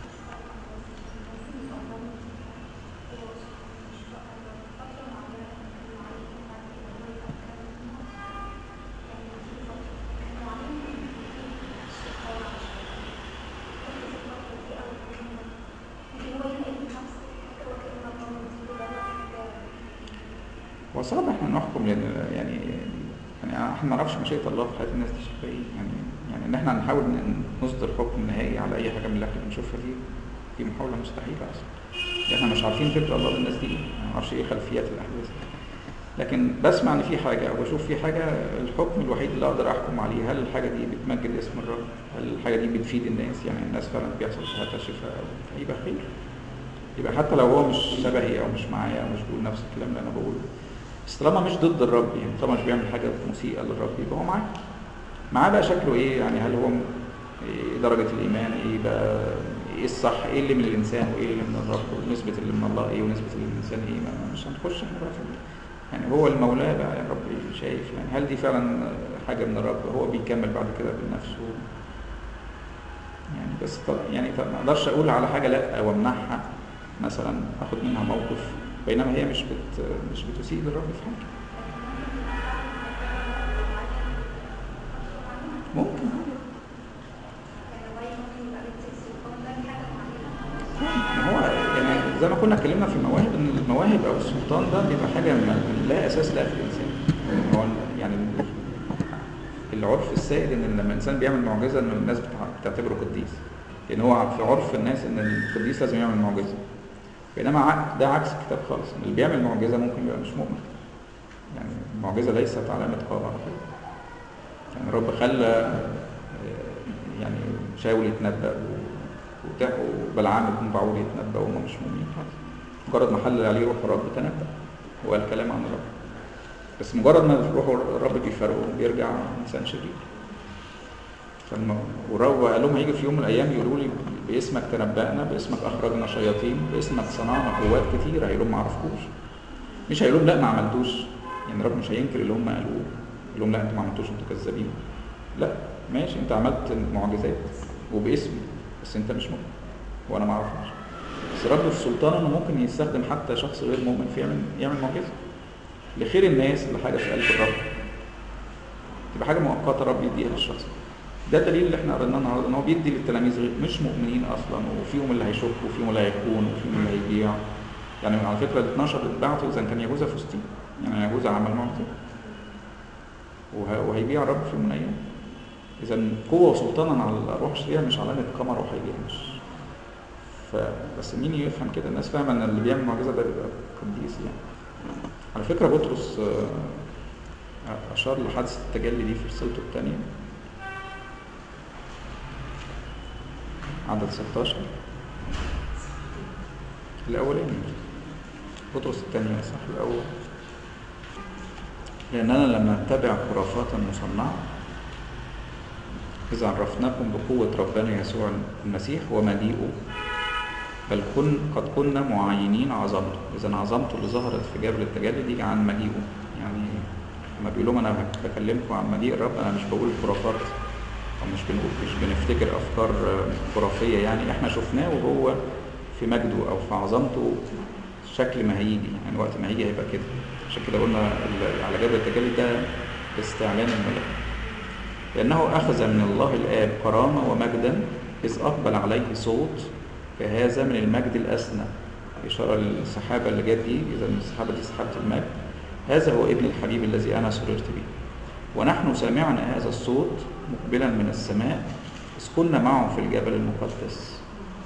وصعب احنا نحكم، لان يعني يعني احنا ما نعرفش مشيئة الله في حياة الناس دي شكلها ايه. يعني يعني ان احنا نحاول نصدر حكم نهائي على اي حاجه من اللي احنا بنشوفها دي، دي محاولة مستحيلة اصلا. احنا مش عارفين فكر الله للناس دي، ما نعرفش ايه خلفيات الاحداث. لكن بسمع ان في حاجه او بشوف في حاجه، الحكم الوحيد اللي اقدر احكم عليه هل الحاجه دي بتمجد اسم الرب، هل الحاجه دي بتفيد الناس، يعني الناس فعلا بيحصل فيها شفاء، يبقى خير. يبقى حتى لو هو مش شبهي او مش معايا او مش بيقول نفس الكلام اللي انا بقوله، بس طالما مش ضد الرب، يعني طالما مش بيعمل حاجه مسيئه للرب، يبقى هو معاه. معاه بقى شكله ايه؟ يعني هل هو ايه درجه الايمان، ايه بقى، ايه الصح، ايه اللي من الانسان وايه اللي من الرب، ونسبه اللي من الله ايه ونسبه اللي من الانسان ايه، ما مش هنخش احنا بقى في يعني هو المولى بقى يا رب شايف، يعني هل دي فعلا حاجه من الرب، هو بيكمل بعد كده بنفسه يعني. بس يعني ما اقدرش اقول على حاجه لا وامنعها مثلا، اخد منها موقف، بينما هي مش بت مش بتسيء للرب في حاجه. ممكن ما هو يعني زي ما كنا اتكلمنا في المواهب، ان المواهب او السلطان ده بيبقى حاجه لا اساس لها في الانسان. هو يعني العرف السائد ان لما الانسان بيعمل معجزه ان الناس بتعتبره قديس، لان هو في عرف الناس ان القديس لازم يعمل معجزه. بينما ده عكس الكتاب خالص، ان اللي بيعمل معجزه ممكن يبقى مش مؤمن. يعني المعجزه ليست علامه قامه. يعني الرب خلى يعني شاول يتنبأ وبلعام بن بعور يتنبأ وهم مش مؤمنين خالص. مجرد ما حل عليه روح الرب تنبأ وقال كلام عن الرب، بس مجرد ما روح الرب بيفرقه بيرجع انسان شرير. والرب قال لهم هيجي في يوم من الايام يقولوا لي باسمك تنبأنا، باسمك اخرجنا شياطين، باسمك صنعنا قوات كتيره. هيقول لهم ما عرفكوش، مش هيقول لهم لا ما عملتوش. يعني الرب مش هينكر اللي هم قالوه، يقول لهم لا انتوا ما عملتوش، انتوا كذابين. لا ماشي، انت عملت معجزات وباسمي، بس انت مش مؤمن وانا ما اعرفش. بس الرب في سلطانه انه ممكن يستخدم حتى شخص غير مؤمن في يعمل يعمل معجزه لخير الناس، لحاجه في قلب الرب، تبقى حاجه مؤقته الرب يديها للشخص. ده الدليل اللي احنا قريناه النهارده، ان هو بيدي للتلاميذ مش مؤمنين اصلا، وفيهم اللي هيشك وفيهم اللي هيكون وفيهم اللي هيبيع. يعني على فكره ال اثناشر اللي اتبعتوا اذا كان يهوذا فستين، يعني يهوذا عمل معجزه وهيبيع الرب في يوم من الايام. اذا قوه وسلطانا على الارواح الشريره مش علامه قامه روحيه، مش فبس مين يفهم كده؟ الناس فاهمه ان اللي بيعمل معجزه ده بيبقى قديس يعني. على فكره بطرس أشار لحادثة التجلي دي في رسالته الثانية عدد ستاشر الأولاني، بطرس الثانية صح الأول. لأننا لما نتبع خرافات مصنعة إذا عرفناكم بقوة ربنا يسوع المسيح ومجيئه، بل كن قد كنا معاينين عظمته. إذا عظمته اللي ظهرت في جبل التجلي دي عن مجيئه. يعني لما بيقول لهم أنا بكلمكم عن مجيء الرب، أنا مش بقول خرافات أو مش بنقول مش بنفتكر أفكار خرافية، يعني إحنا شفناه وهو في مجده أو في عظمته شكل ما هيجي، يعني وقت ما هيجي هيبقى كده. عشان كده قلنا على جبل التجلي ده استعلان الملك، لأنه أخذ من الله الآب كرامة ومجدا إذ أقبل عليه صوت كهذا من المجد الأسنى، إشارة للسحابة اللي جت دي. إذا السحابة دي سحابة المجد. هذا هو ابن الحبيب الذي أنا سررت به. ونحن سمعنا هذا الصوت مقبلا من السماء إذ كنا معه في الجبل المقدس.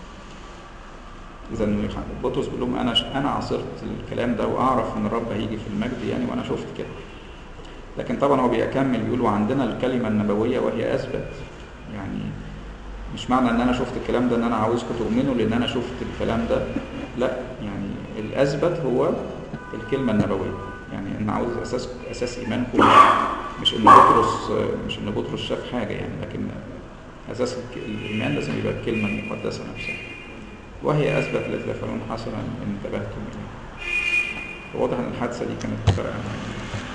إذا بطرس بيقول لهم أنا أنا عاصرت الكلام ده وأعرف إن الرب هيجي في المجد يعني، وأنا شفت كده. لكن طبعا هو بيكمل بيقول وعندنا الكلمة النبوية وهي أثبت. يعني مش معنى ان انا شفت الكلام ده ان انا عاوزكم تؤمنوا لان انا شفت الكلام ده، لا، يعني الاثبت هو الكلمة النبوية. يعني ان عاوز اساس اساس ايمانكم مش ان بطرس مش ان بطرس شاف حاجة يعني، لكن اساس الايمان لازم يبقى الكلمة المقدسة نفسها، وهي اثبت الذي يفعلون حسنا ان انتبهتم اليه. واضح ان الحادثة دي كانت فرقة.